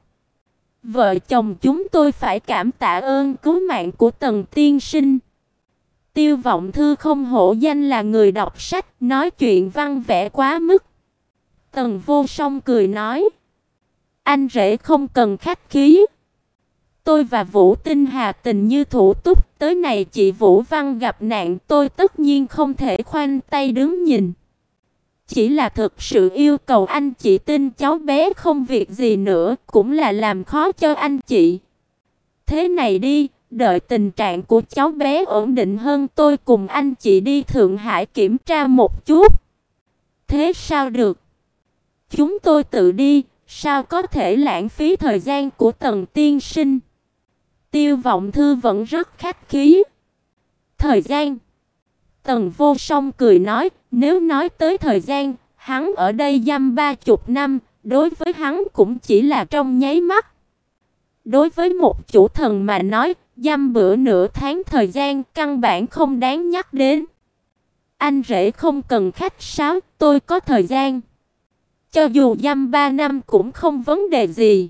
Vợ chồng chúng tôi phải cảm tạ ơn cứu mạng của Tần tiên sinh. Tiêu Vọng Thư không hổ danh là người đọc sách, nói chuyện văn vẻ quá mức. Tần Vô Song cười nói, anh rể không cần khách khí. Tôi và Vũ Tinh Hà tình như thủ túc, tới này chị Vũ Văn gặp nạn, tôi tất nhiên không thể khoanh tay đứng nhìn. Chỉ là thực sự yêu cầu anh chị tin cháu bé không việc gì nữa, cũng là làm khó cho anh chị. Thế này đi, đợi tình trạng của cháu bé ổn định hơn tôi cùng anh chị đi Thượng Hải kiểm tra một chút. Thế sao được? Chúng tôi tự đi, sao có thể lãng phí thời gian của Tần tiên sinh? Tiêu Vọng Thư vẫn rất khách khí. Thời gian? Tần Vô Song cười nói, nếu nói tới thời gian, hắn ở đây dăm ba chục năm, đối với hắn cũng chỉ là trong nháy mắt. Đối với một chủ thần mà nói, dăm bữa nửa tháng thời gian căn bản không đáng nhắc đến. Anh rể không cần khách sáo, tôi có thời gian. Cho dù dăm ba năm cũng không vấn đề gì.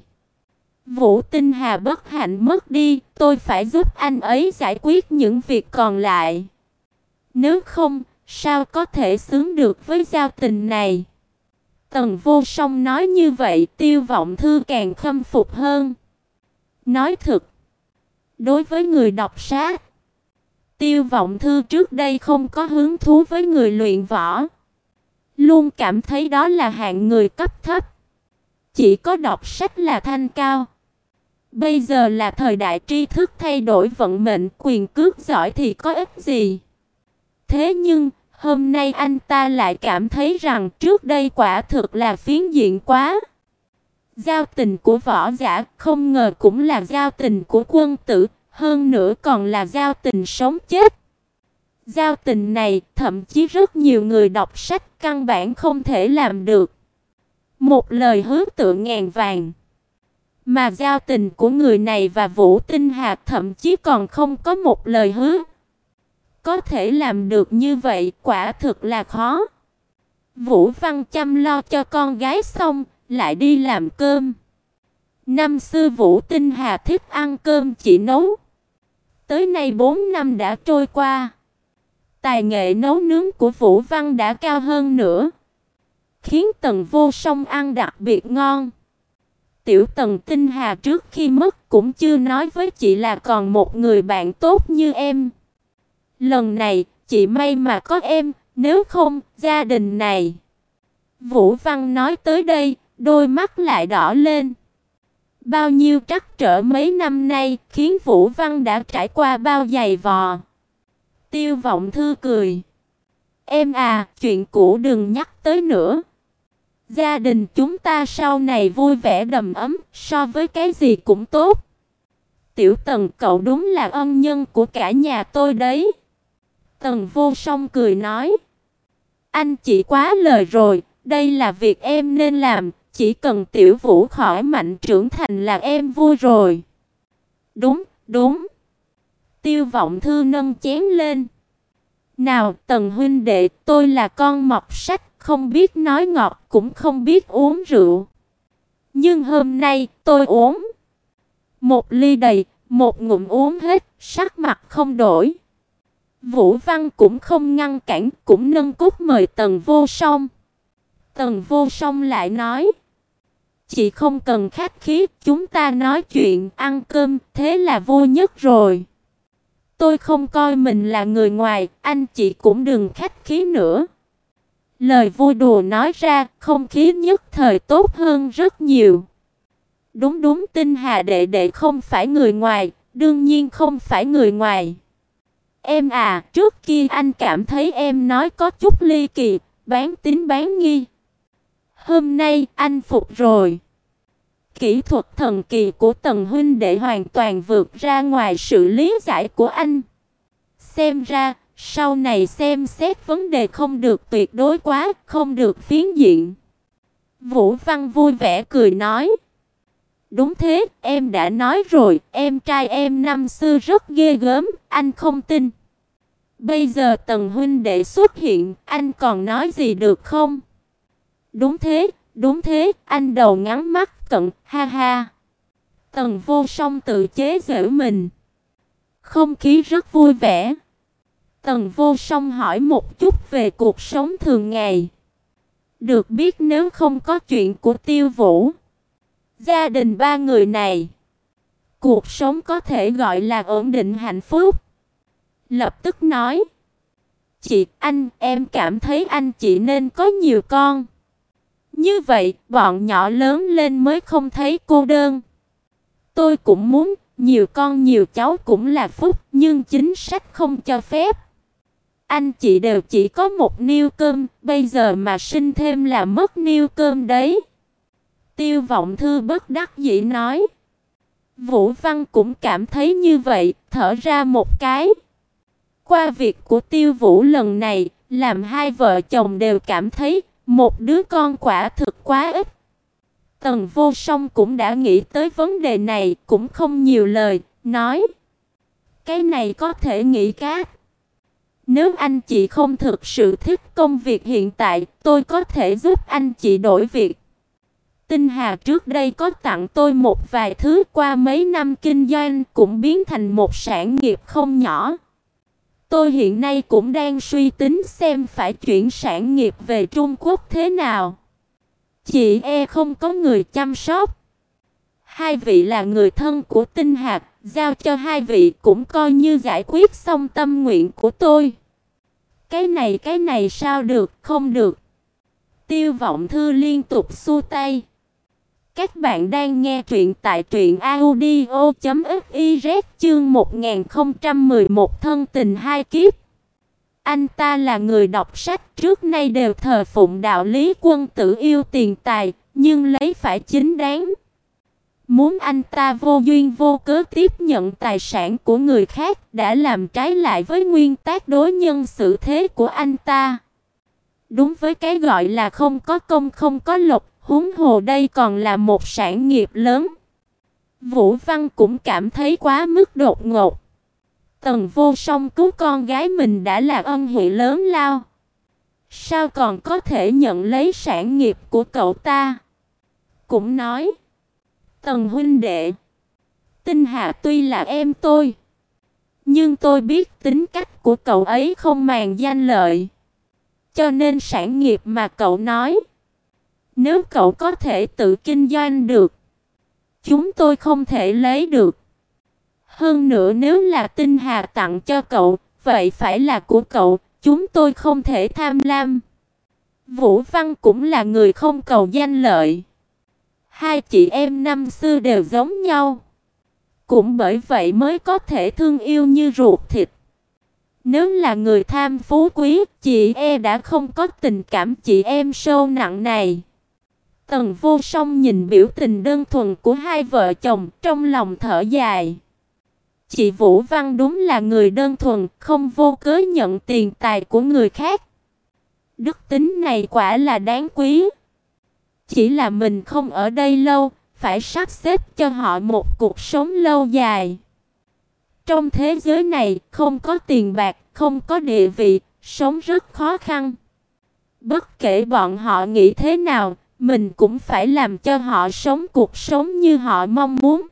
Vũ Tinh Hà bất hạnh mất đi, tôi phải giúp anh ấy giải quyết những việc còn lại. Nếu không, sao có thể xứng được với giao tình này? Tần Vô Song nói như vậy, Tiêu Vọng Thư càng khâm phục hơn. Nói thực, đối với người đọc sách, Tiêu Vọng Thư trước đây không có hứng thú với người luyện võ, luôn cảm thấy đó là hạng người cấp thấp, chỉ có đọc sách là thanh cao. Bây giờ là thời đại tri thức thay đổi vận mệnh, quyền cước giỏi thì có ích gì. Thế nhưng, hôm nay anh ta lại cảm thấy rằng trước đây quả thực là phiến diện quá. Giao tình của võ giả không ngờ cũng là giao tình của quân tử, hơn nữa còn là giao tình sống chết. Giao tình này thậm chí rất nhiều người đọc sách căn bản không thể làm được. Một lời hứa tựa ngàn vàng. Mà giao tình của người này và Vũ Tinh Hà thậm chí còn không có một lời hứa. Có thể làm được như vậy quả thực là khó. Vũ Văn chăm lo cho con gái xong, lại đi làm cơm. Năm xưa Vũ Tinh Hà thích ăn cơm chỉ nấu. Tới nay bốn năm đã trôi qua. Tài nghệ nấu nướng của Vũ Văn đã cao hơn nữa, khiến Tần Vô Song ăn đặc biệt ngon. Tiểu Tần Tinh Hà trước khi mất cũng chưa nói với chị là còn một người bạn tốt như em. Lần này, chị may mà có em, nếu không, gia đình này. Vũ Văn nói tới đây, đôi mắt lại đỏ lên. Bao nhiêu trắc trở mấy năm nay, khiến Vũ Văn đã trải qua bao dày vò. Tiêu Vọng Thư cười. Em à, chuyện cũ đừng nhắc tới nữa. Gia đình chúng ta sau này vui vẻ đầm ấm, so với cái gì cũng tốt. Tiểu Tần cậu đúng là ân nhân của cả nhà tôi đấy. Tần Vô Song cười nói. Anh chị quá lời rồi, đây là việc em nên làm, chỉ cần Tiểu Vũ khỏi mạnh trưởng thành là em vui rồi. Đúng, đúng. Tiêu Vọng Thư nâng chén lên. Nào Tần huynh đệ, tôi là con mọt sách, không biết nói ngọt cũng không biết uống rượu. Nhưng hôm nay tôi uống. Một ly đầy, một ngụm uống hết, sắc mặt không đổi. Vũ Văn cũng không ngăn cản, cũng nâng cốc mời Tần Vô Song. Tần Vô Song lại nói. Chị không cần khách khí, chúng ta nói chuyện, ăn cơm, thế là vui nhất rồi. Tôi không coi mình là người ngoài, anh chị cũng đừng khách khí nữa. Lời vui đùa nói ra, không khí nhất thời tốt hơn rất nhiều. Đúng đúng, Tinh Hà đệ đệ không phải người ngoài, đương nhiên không phải người ngoài. Em à, trước kia anh cảm thấy em nói có chút ly kỳ, bán tín bán nghi. Hôm nay anh phục rồi. Kỹ thuật thần kỳ của Tần huynh đệ hoàn toàn vượt ra ngoài sự lý giải của anh. Xem ra, sau này xem xét vấn đề không được tuyệt đối quá, không được phiến diện. Vũ Văn vui vẻ cười nói. Đúng thế, em đã nói rồi, em trai em năm xưa rất ghê gớm, anh không tin. Bây giờ Tần huynh đệ xuất hiện, anh còn nói gì được không? Đúng thế, đúng thế, anh đầu ngắn mắt cận, ha ha. Tần Vô Song tự chế giễu mình. Không khí rất vui vẻ. Tần Vô Song hỏi một chút về cuộc sống thường ngày. Được biết nếu không có chuyện của Tiêu Vũ, gia đình ba người này, cuộc sống có thể gọi là ổn định hạnh phúc. Lập tức nói. Chị, anh, em cảm thấy anh chị nên có nhiều con. Như vậy, bọn nhỏ lớn lên mới không thấy cô đơn. Tôi cũng muốn, nhiều con nhiều cháu cũng là phúc, nhưng chính sách không cho phép. Anh chị đều chỉ có một niêu cơm, bây giờ mà sinh thêm là mất niêu cơm đấy. Tiêu Vọng Thư bất đắc dĩ nói. Vũ Văn cũng cảm thấy như vậy, thở ra một cái. Qua việc của Tiêu Vũ lần này, làm hai vợ chồng đều cảm thấy một đứa con quả thực quá ít. Tần Vô Song cũng đã nghĩ tới vấn đề này, cũng không nhiều lời, nói. Cái này có thể nghĩ cách. Nếu anh chị không thực sự thích công việc hiện tại, tôi có thể giúp anh chị đổi việc. Tinh Hà trước đây có tặng tôi một vài thứ, qua mấy năm kinh doanh cũng biến thành một sản nghiệp không nhỏ. Tôi hiện nay cũng đang suy tính xem phải chuyển sản nghiệp về Trung Quốc thế nào. Chị e không có người chăm sóc. Hai vị là người thân của Tinh Hạc, giao cho hai vị cũng coi như giải quyết xong tâm nguyện của tôi. Cái này cái này sao được, không được. Tiêu Vọng Thư liên tục xua tay. Các bạn đang nghe truyện tại truyện audio chấm fiz chương một nghìn không trăm mười một thân tình hai kiếp. Anh ta là người đọc sách trước nay đều thờ phụng đạo lý quân tử yêu tiền tài, nhưng lấy phải chính đáng. Muốn anh ta vô duyên vô cớ tiếp nhận tài sản của người khác đã làm trái lại với nguyên tắc đối nhân xử thế của anh ta. Đúng với cái gọi là không có công không có lộc, huống hồ đây còn là một sản nghiệp lớn. Vũ Văn cũng cảm thấy quá mức đột ngột. Tần Vô Song cứu con gái mình đã là ân huệ lớn lao, sao còn có thể nhận lấy sản nghiệp của cậu ta? Cũng nói, Tần huynh đệ, Tinh Hà tuy là em tôi, nhưng tôi biết tính cách của cậu ấy không màng danh lợi. Cho nên sản nghiệp mà cậu nói, nếu cậu có thể tự kinh doanh được, chúng tôi không thể lấy được. Hơn nữa nếu là Tinh Hà tặng cho cậu, vậy phải là của cậu, chúng tôi không thể tham lam. Vũ Văn cũng là người không cầu danh lợi. Hai chị em năm xưa đều giống nhau, cũng bởi vậy mới có thể thương yêu như ruột thịt. Nếu là người tham phú quý, chị e đã không có tình cảm chị em sâu nặng này. Tần Vô Song nhìn biểu tình đơn thuần của hai vợ chồng, trong lòng thở dài. Chị Vũ Văn đúng là người đơn thuần, không vô cớ nhận tiền tài của người khác. Đức tính này quả là đáng quý. Chỉ là mình không ở đây lâu, phải sắp xếp cho họ một cuộc sống lâu dài. Trong thế giới này, không có tiền bạc, không có địa vị, sống rất khó khăn. Bất kể bọn họ nghĩ thế nào, mình cũng phải làm cho họ sống cuộc sống như họ mong muốn.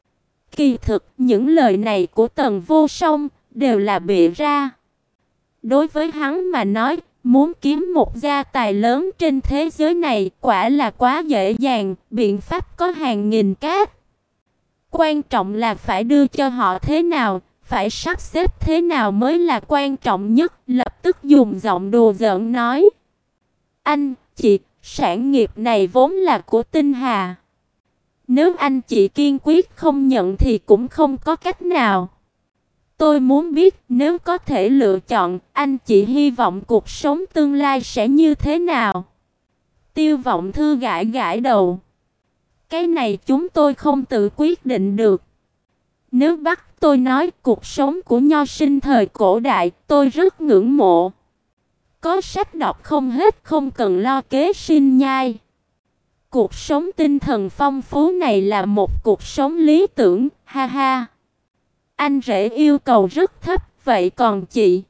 Kỳ thực, những lời này của Tần Vô Song đều là bịa ra. Đối với hắn mà nói, muốn kiếm một gia tài lớn trên thế giới này quả là quá dễ dàng, biện pháp có hàng nghìn cách. Quan trọng là phải đưa cho họ thế nào, phải sắp xếp thế nào mới là quan trọng nhất. Lập tức dùng giọng đùa giỡn nói: Anh, chị, sản nghiệp này vốn là của Tinh Hà. Nếu anh chị kiên quyết không nhận thì cũng không có cách nào. Tôi muốn biết nếu có thể lựa chọn, anh chị hy vọng cuộc sống tương lai sẽ như thế nào? Tiêu Vọng Thư gãi gãi đầu. Cái này chúng tôi không tự quyết định được. Nếu bắt tôi nói cuộc sống của nho sinh thời cổ đại, tôi rất ngưỡng mộ. Có sách đọc không hết, không cần lo kế sinh nhai. Cuộc sống tinh thần phong phú này là một cuộc sống lý tưởng, ha ha. Anh rể yêu cầu rất thấp, vậy còn chị?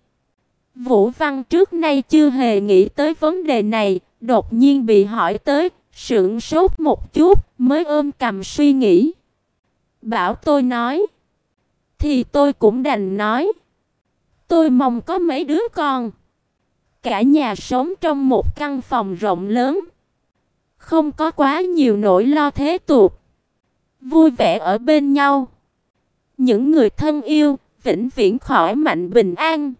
Vũ Văn trước nay chưa hề nghĩ tới vấn đề này, đột nhiên bị hỏi tới, sững sốt một chút, mới ôm cằm suy nghĩ. Bảo tôi nói, thì tôi cũng đành nói. Tôi mong có mấy đứa con. Cả nhà sống trong một căn phòng rộng lớn, không có quá nhiều nỗi lo thế tục, vui vẻ ở bên nhau. Những người thân yêu, vĩnh viễn khỏi mạnh bình an.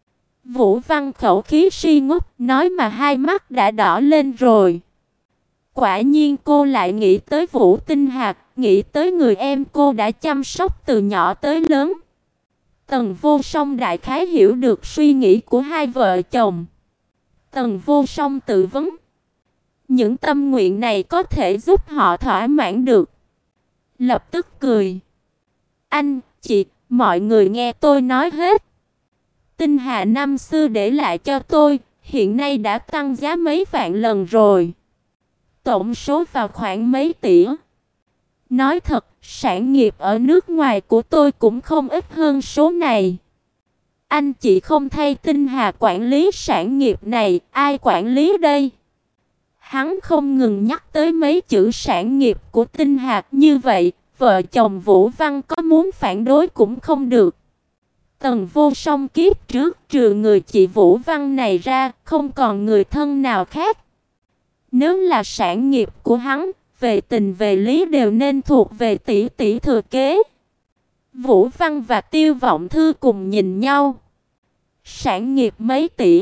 Vũ Văn khẩu khí si ngốc, nói mà hai mắt đã đỏ lên rồi. Quả nhiên cô lại nghĩ tới Vũ Tinh Hạc, nghĩ tới người em cô đã chăm sóc từ nhỏ tới lớn. Tần Vô Song đại khái hiểu được suy nghĩ của hai vợ chồng. Tần Vô Song tự vấn, những tâm nguyện này có thể giúp họ thỏa mãn được. Lập tức cười. Anh, chị, mọi người nghe tôi nói hết. Tinh Hà năm xưa để lại cho tôi, hiện nay đã tăng giá mấy vạn lần rồi. Tổng số vào khoảng mấy tỷ. Nói thật, sản nghiệp ở nước ngoài của tôi cũng không ít hơn số này. Anh chị không thay Tinh Hà quản lý sản nghiệp này, ai quản lý đây? Hắn không ngừng nhắc tới mấy chữ sản nghiệp của Tinh Hà như vậy, vợ chồng Vũ Văn có muốn phản đối cũng không được. Tần Vô Song kiếp trước trừ người chị Vũ Văn này ra, không còn người thân nào khác. Nếu là sản nghiệp của hắn, về tình về lý đều nên thuộc về tỷ tỷ thừa kế. Vũ Văn và Tiêu Vọng Thư cùng nhìn nhau. Sản nghiệp mấy tỷ.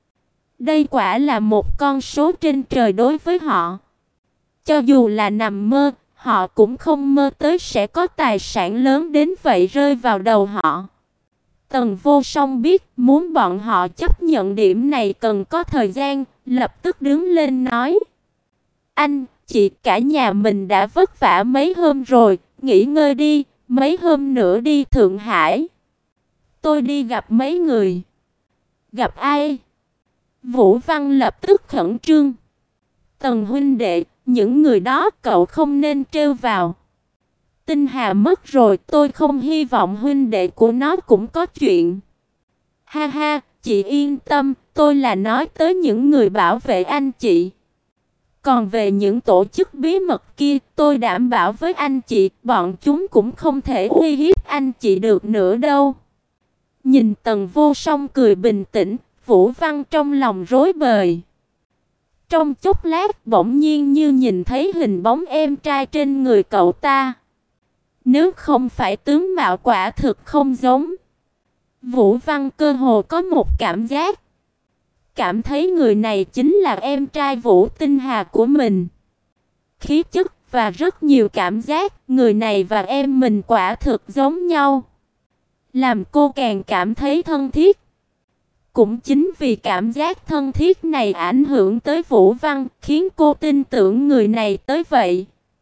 Đây quả là một con số trên trời đối với họ. Cho dù là nằm mơ, họ cũng không mơ tới sẽ có tài sản lớn đến vậy rơi vào đầu họ. Tần Vô Song biết muốn bọn họ chấp nhận điểm này cần có thời gian, lập tức đứng lên nói: "Anh, chị, cả nhà mình đã vất vả mấy hôm rồi, nghỉ ngơi đi, mấy hôm nữa đi Thượng Hải. Tôi đi gặp mấy người." "Gặp ai?" Vũ Văn lập tức khẩn trương. "Tần huynh đệ, những người đó cậu không nên trêu vào. Tinh Hà mất rồi, tôi không hy vọng huynh đệ của nó cũng có chuyện." "Ha ha, chị yên tâm, tôi là nói tới những người bảo vệ anh chị. Còn về những tổ chức bí mật kia, tôi đảm bảo với anh chị, bọn chúng cũng không thể uy hiếp anh chị được nữa đâu." Nhìn Tần Vô Song cười bình tĩnh, Vũ Văn trong lòng rối bời. Trong chốc lát bỗng nhiên như nhìn thấy hình bóng em trai trên người cậu ta. Nếu không phải tướng mạo quả thực không giống, Vũ Văn cơ hồ có một cảm giác. Cảm thấy người này chính là em trai Vũ Tinh Hà của mình. Khí chất và rất nhiều cảm giác, người này và em mình quả thực giống nhau. Làm cô càng cảm thấy thân thiết. Cũng chính vì cảm giác thân thiết này ảnh hưởng tới Vũ Văn, khiến cô tin tưởng người này tới vậy.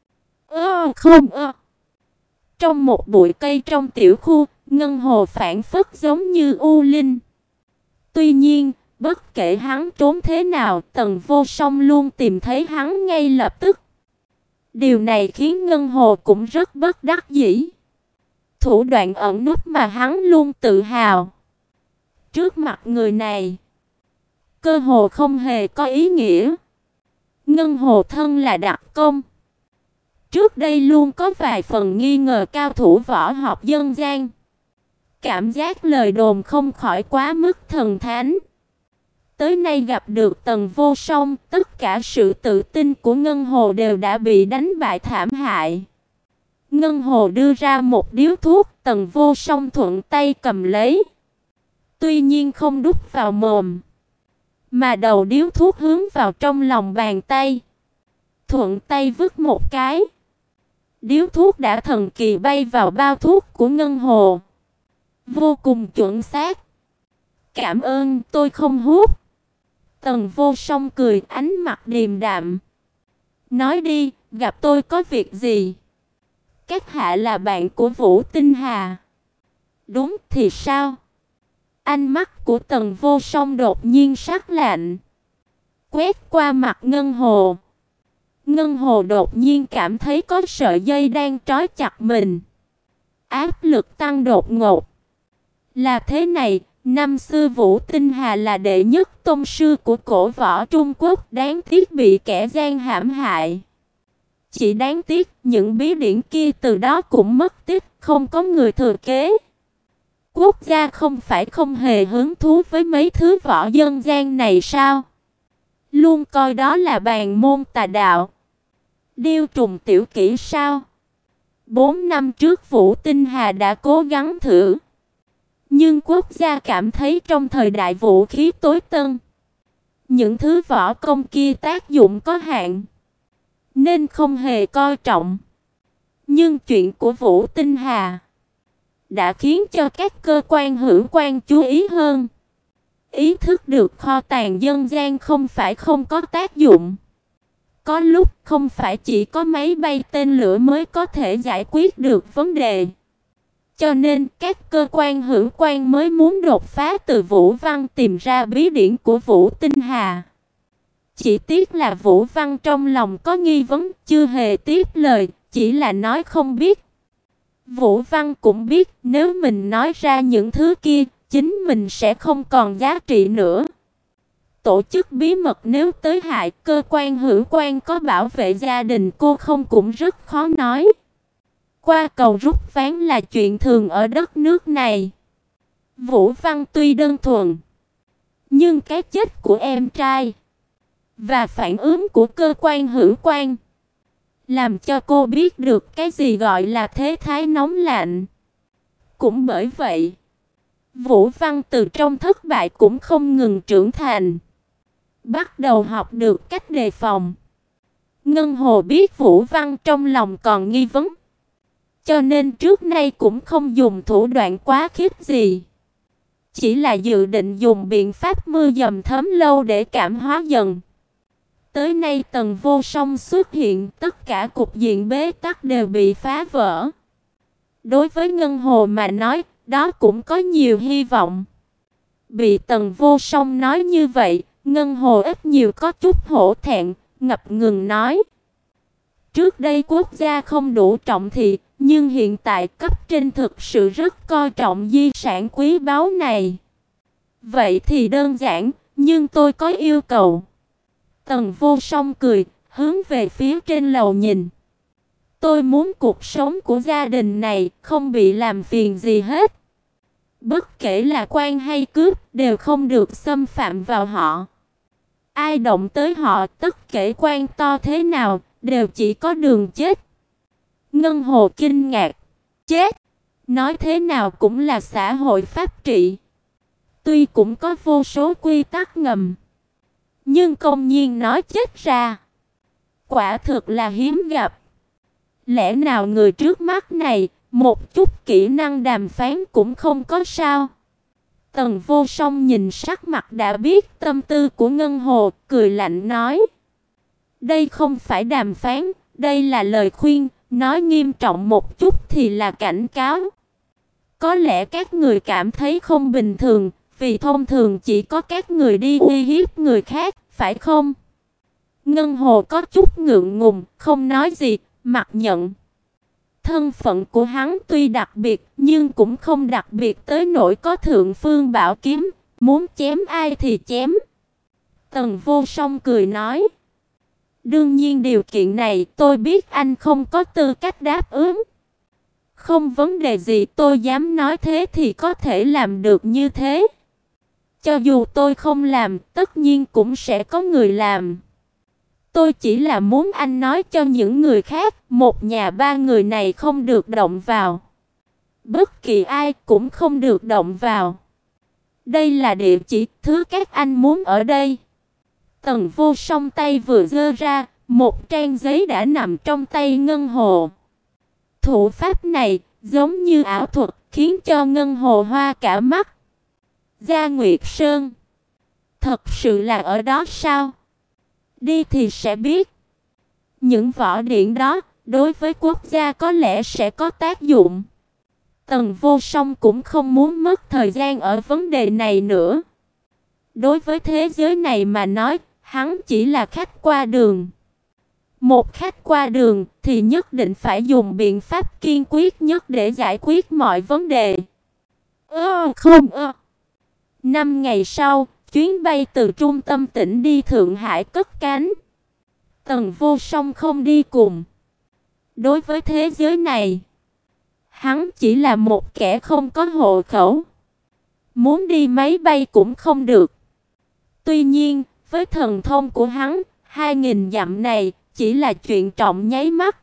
Ơ không ơ. Trong một bụi cây trong tiểu khu, Ngân Hồ phảng phất giống như U Linh. Tuy nhiên, bất kể hắn trốn thế nào, Tần Vô Song luôn tìm thấy hắn ngay lập tức. Điều này khiến Ngân Hồ cũng rất bất đắc dĩ. Thủ đoạn ẩn núp mà hắn luôn tự hào, trước mặt người này, cơ hồ không hề có ý nghĩa. Ngân Hồ thân là đặc công. Trước đây luôn có vài phần nghi ngờ cao thủ võ học dân gian. Cảm giác lời đồn không khỏi quá mức thần thánh. Tới nay gặp được Tần Vô Song, tất cả sự tự tin của Ngân Hồ đều đã bị đánh bại thảm hại. Ngân Hồ đưa ra một điếu thuốc, Tần Vô Song thuận tay cầm lấy. Tuy nhiên không đút vào mồm, mà đầu điếu thuốc hướng vào trong lòng bàn tay. Thuận tay vứt một cái. Điếu thuốc đã thần kỳ bay vào bao thuốc của Ngân Hồ. Vô cùng chuẩn xác. "Cảm ơn, tôi không hút." Tần Vô Song cười, ánh mặt điềm đạm. "Nói đi, gặp tôi có việc gì?" "Các hạ là bạn của Vũ Tinh Hà." "Đúng thì sao?" Ánh mắt của Tần Vô Song đột nhiên sắc lạnh, quét qua mặt Ngân Hồ. Ngân Hồ đột nhiên cảm thấy có sợi dây đang trói chặt mình. Áp lực tăng đột ngột. Là thế này, năm xưa Vũ Tinh Hà là đệ nhất tôn sư của cổ võ Trung Quốc, đáng tiếc bị kẻ gian hãm hại. Chỉ đáng tiếc, những bí điển kia từ đó cũng mất tích, không có người thừa kế. Quốc gia không phải không hề hứng thú với mấy thứ võ dân gian này sao? Luôn coi đó là bàn môn tà đạo, điêu trùng tiểu kỹ sao? Bốn năm trước Vũ Tinh Hà đã cố gắng thử. Nhưng quốc gia cảm thấy trong thời đại vũ khí tối tân, những thứ võ công kia tác dụng có hạn, nên không hề coi trọng. Nhưng chuyện của Vũ Tinh Hà đã khiến cho các cơ quan hữu quan chú ý hơn. Ý thức được kho tàng dân gian không phải không có tác dụng. Có lúc không phải chỉ có máy bay tên lửa mới có thể giải quyết được vấn đề. Cho nên các cơ quan hữu quan mới muốn đột phá từ Vũ Văn tìm ra bí điển của Vũ Tinh Hà. Chỉ tiếc là Vũ Văn trong lòng có nghi vấn, chưa hề tiếp lời, chỉ là nói không biết. Vũ Văn cũng biết nếu mình nói ra những thứ kia, chính mình sẽ không còn giá trị nữa. Tổ chức bí mật nếu tới hại, cơ quan hữu quan có bảo vệ gia đình cô không cũng rất khó nói. Qua cầu rút ván là chuyện thường ở đất nước này. Vũ Văn tuy đơn thuần, nhưng cái chết của em trai và phản ứng của cơ quan hữu quan làm cho cô biết được cái gì gọi là thế thái nóng lạnh. Cũng bởi vậy, Vũ Văn từ trong thất bại cũng không ngừng trưởng thành, bắt đầu học được cách đề phòng. Ngân Hồ biết Vũ Văn trong lòng còn nghi vấn, cho nên trước nay cũng không dùng thủ đoạn quá khích gì, chỉ là dự định dùng biện pháp mưa dầm thấm lâu để cảm hóa dần. Tới nay Tần Vô Song xuất hiện, tất cả cục diện bế tắc đều bị phá vỡ. Đối với Ngân Hồ mà nói, đó cũng có nhiều hy vọng. Bị Tần Vô Song nói như vậy, Ngân Hồ ít nhiều có chút hổ thẹn, ngập ngừng nói: trước đây quốc gia không đủ trọng thị, nhưng hiện tại cấp trên thực sự rất coi trọng di sản quý báu này. Vậy thì đơn giản, nhưng tôi có yêu cầu. Tần Vô Song cười, hướng về phía trên lầu nhìn. Tôi muốn cuộc sống của gia đình này không bị làm phiền gì hết. Bất kể là quan hay cướp đều không được xâm phạm vào họ. Ai động tới họ, tất kể quan to thế nào, đều chỉ có đường chết. Ngân Hồ kinh ngạc. Chết? Nói thế nào cũng là xã hội pháp trị. Tuy cũng có vô số quy tắc ngầm, nhưng công nhiên nói chết ra, quả thực là hiếm gặp. Lẽ nào người trước mắt này một chút kỹ năng đàm phán cũng không có sao? Tần Vô Song nhìn sắc mặt đã biết tâm tư của Ngân Hồ, cười lạnh nói: đây không phải đàm phán, đây là lời khuyên, nói nghiêm trọng một chút thì là cảnh cáo. Có lẽ các người cảm thấy không bình thường, vì thông thường chỉ có các người đi uy hiếp người khác, phải không? Ngân Hồ có chút ngượng ngùng, không nói gì, mặc nhận. Thân phận của hắn tuy đặc biệt, nhưng cũng không đặc biệt tới nỗi có thượng phương bảo kiếm, muốn chém ai thì chém. Tần Vô Song cười nói: đương nhiên điều kiện này tôi biết anh không có tư cách đáp ứng. Không vấn đề gì, tôi dám nói thế thì có thể làm được như thế. Cho dù tôi không làm, tất nhiên cũng sẽ có người làm. Tôi chỉ là muốn anh nói cho những người khác, một nhà ba người này không được động vào. Bất kỳ ai cũng không được động vào. Đây là địa chỉ, thứ các anh muốn ở đây. Tần Vô Song tay vừa giơ ra, một trang giấy đã nằm trong tay Ngân Hồ. Thủ pháp này giống như ảo thuật, khiến cho Ngân Hồ hoa cả mắt. Gia Nguyệt Sơn, thật sự là ở đó sao? Đi thì sẽ biết. Những võ điển đó đối với quốc gia có lẽ sẽ có tác dụng. Tần Vô Song cũng không muốn mất thời gian ở vấn đề này nữa. Đối với thế giới này mà nói, hắn chỉ là khách qua đường. Một khách qua đường thì nhất định phải dùng biện pháp kiên quyết nhất để giải quyết mọi vấn đề. Ơ không ơ. Năm ngày sau, chuyến bay từ trung tâm tỉnh đi Thượng Hải cất cánh. Tần Vô Song không đi cùng. Đối với thế giới này, hắn chỉ là một kẻ không có hộ khẩu. Muốn đi máy bay cũng không được. Tuy nhiên, với thần thông của hắn, hai nghìn dặm này chỉ là chuyện trọng nháy mắt.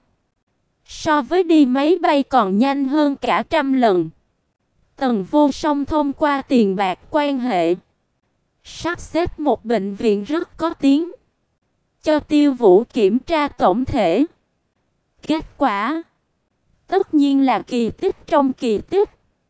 So với đi máy bay còn nhanh hơn cả trăm lần. Tần Vô Song thông qua tiền bạc quan hệ, sắp xếp một bệnh viện rất có tiếng, cho Tiêu Vũ kiểm tra tổng thể. Kết quả tất nhiên là kỳ tích trong kỳ tích.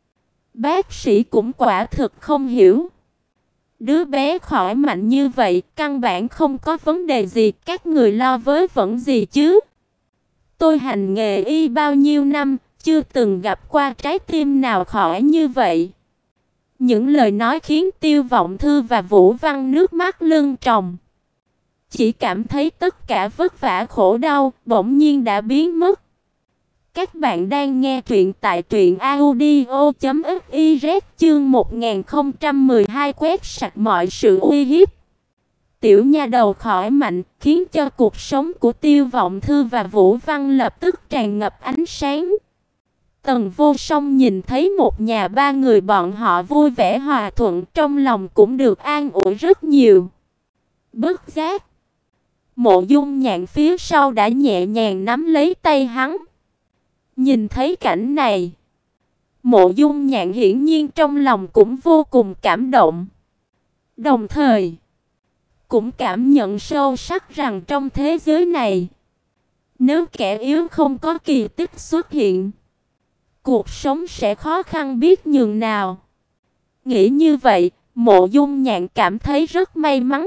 Bác sĩ cũng quả thực không hiểu. Đứa bé khỏi mạnh như vậy, căn bản không có vấn đề gì, các người lo với vẩn gì chứ? Tôi hành nghề y bao nhiêu năm, chưa từng gặp qua trái tim nào khỏi như vậy. Những lời nói khiến Tiêu Vọng Thư và Vũ Văn nước mắt lưng tròng. Chỉ cảm thấy tất cả vất vả khổ đau bỗng nhiên đã biến mất. Các bạn đang nghe truyện tại truyện audio chấm fiz chương một nghìn không trăm mười hai quét sạch mọi sự uy hiếp. Tiểu nha đầu khỏi mạnh khiến cho cuộc sống của Tiêu Vọng Thư và Vũ Văn lập tức tràn ngập ánh sáng. Tần Vô Song nhìn thấy một nhà ba người bọn họ vui vẻ hòa thuận, trong lòng cũng được an ủi rất nhiều. Bất giác, Mộ Dung Nhạn phía sau đã nhẹ nhàng nắm lấy tay hắn. Nhìn thấy cảnh này, Mộ Dung Nhạn hiển nhiên trong lòng cũng vô cùng cảm động. Đồng thời, cũng cảm nhận sâu sắc rằng trong thế giới này, nếu kẻ yếu không có kỳ tích xuất hiện, cuộc sống sẽ khó khăn biết nhường nào. Nghĩ như vậy, Mộ Dung Nhạn cảm thấy rất may mắn.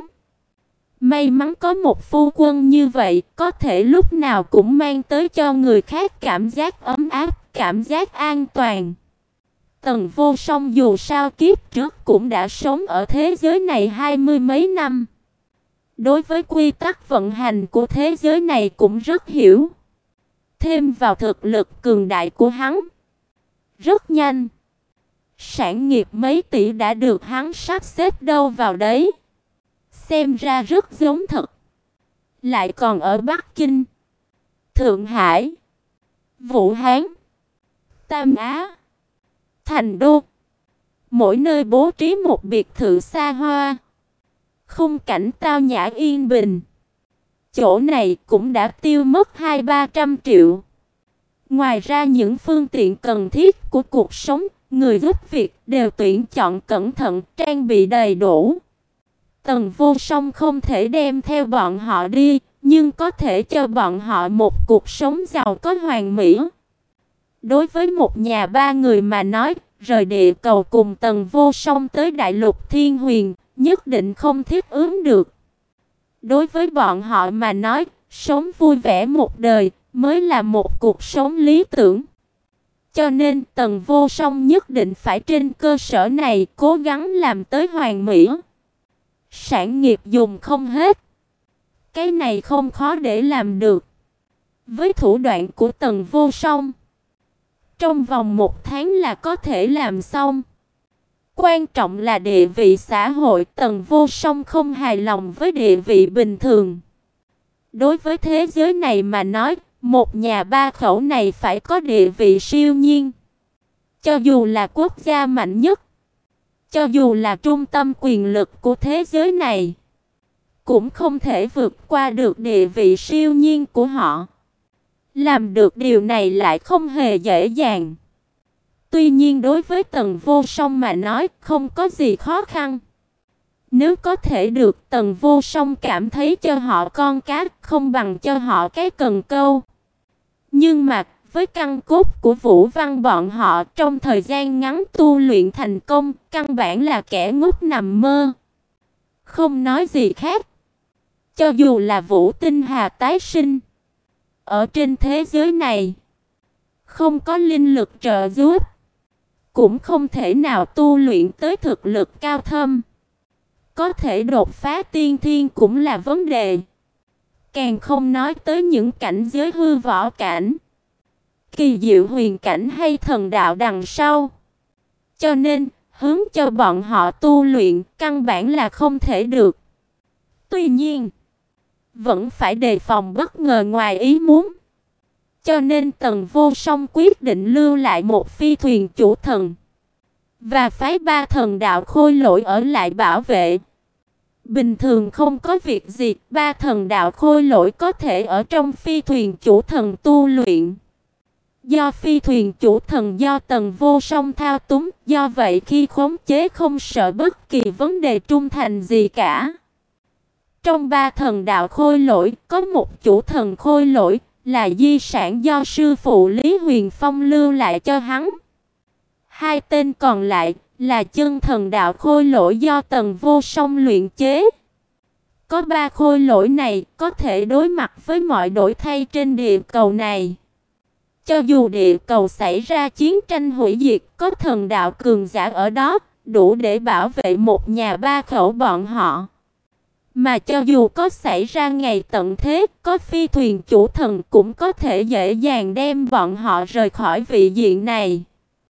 May mắn có một phu quân như vậy, có thể lúc nào cũng mang tới cho người khác cảm giác ấm áp, cảm giác an toàn. Tần Vô Song dù sao kiếp trước cũng đã sống ở thế giới này hai mươi mấy năm. Đối với quy tắc vận hành của thế giới này cũng rất hiểu. Thêm vào thực lực cường đại của hắn, rất nhanh, sản nghiệp mấy tỷ đã được hắn sắp xếp đâu vào đấy. Xem ra rất giống thật. Lại còn ở Bắc Kinh, Thượng Hải, Vũ Hán, Tam Á, Thành Đô, mỗi nơi bố trí một biệt thự xa hoa, khung cảnh tao nhã yên bình. Chỗ này cũng đã tiêu mất hai ba trăm triệu. Ngoài ra những phương tiện cần thiết của cuộc sống, người giúp việc đều tuyển chọn cẩn thận, trang bị đầy đủ. Tần Vô Song không thể đem theo bọn họ đi, nhưng có thể cho bọn họ một cuộc sống giàu có hoàn mỹ. Đối với một nhà ba người mà nói, rời địa cầu cùng Tần Vô Song tới đại lục Thiên Huyền, nhất định không thiết ứng được. Đối với bọn họ mà nói, sống vui vẻ một đời mới là một cuộc sống lý tưởng. Cho nên Tần Vô Song nhất định phải trên cơ sở này cố gắng làm tới hoàn mỹ. Sản nghiệp dùng không hết, cái này không khó để làm được. Với thủ đoạn của Tần Vô Song, trong vòng một tháng là có thể làm xong. Quan trọng là địa vị xã hội. Tần Vô Song không hài lòng với địa vị bình thường. Đối với thế giới này mà nói, một nhà ba khẩu này phải có địa vị siêu nhiên. Cho dù là quốc gia mạnh nhất, cho dù là trung tâm quyền lực của thế giới này, cũng không thể vượt qua được địa vị siêu nhiên của họ. Làm được điều này lại không hề dễ dàng. Tuy nhiên đối với Tần Vô Song mà nói, không có gì khó khăn. Nếu có thể được, Tần Vô Song cảm thấy cho họ con cá không bằng cho họ cái cần câu. Nhưng mà với căn cốt của Vũ Văn bọn họ, trong thời gian ngắn tu luyện thành công, căn bản là kẻ ngốc nằm mơ. Không nói gì khác. Cho dù là Vũ Tinh Hà tái sinh, ở trên thế giới này, không có linh lực trợ giúp, cũng không thể nào tu luyện tới thực lực cao thâm. Có thể đột phá tiên thiên cũng là vấn đề. Càng không nói tới những cảnh giới hư võ cảnh, kỳ diệu huyền cảnh hay thần đạo đằng sau. Cho nên, hướng cho bọn họ tu luyện căn bản là không thể được. Tuy nhiên, vẫn phải đề phòng bất ngờ ngoài ý muốn. Cho nên Tần Vô Song quyết định lưu lại một phi thuyền chủ thần, và phái ba thần đạo khôi lỗi ở lại bảo vệ. Bình thường không có việc gì, ba thần đạo khôi lỗi có thể ở trong phi thuyền chủ thần tu luyện. Do phi thuyền chủ thần do Tần Vô Song thao túng, do vậy khi khống chế không sợ bất kỳ vấn đề trung thành gì cả. Trong ba thần đạo khôi lỗi, có một chủ thần khôi lỗi, là di sản do sư phụ Lý Huyền Phong lưu lại cho hắn. Hai tên còn lại là chân thần đạo khôi lỗi do Tần Vô Song luyện chế. Có ba khôi lỗi này có thể đối mặt với mọi đổi thay trên địa cầu này. Cho dù địa cầu xảy ra chiến tranh hủy diệt, có thần đạo cường giả ở đó, đủ để bảo vệ một nhà ba khẩu bọn họ. Mà cho dù có xảy ra ngày tận thế, có phi thuyền chủ thần cũng có thể dễ dàng đem bọn họ rời khỏi vị diện này.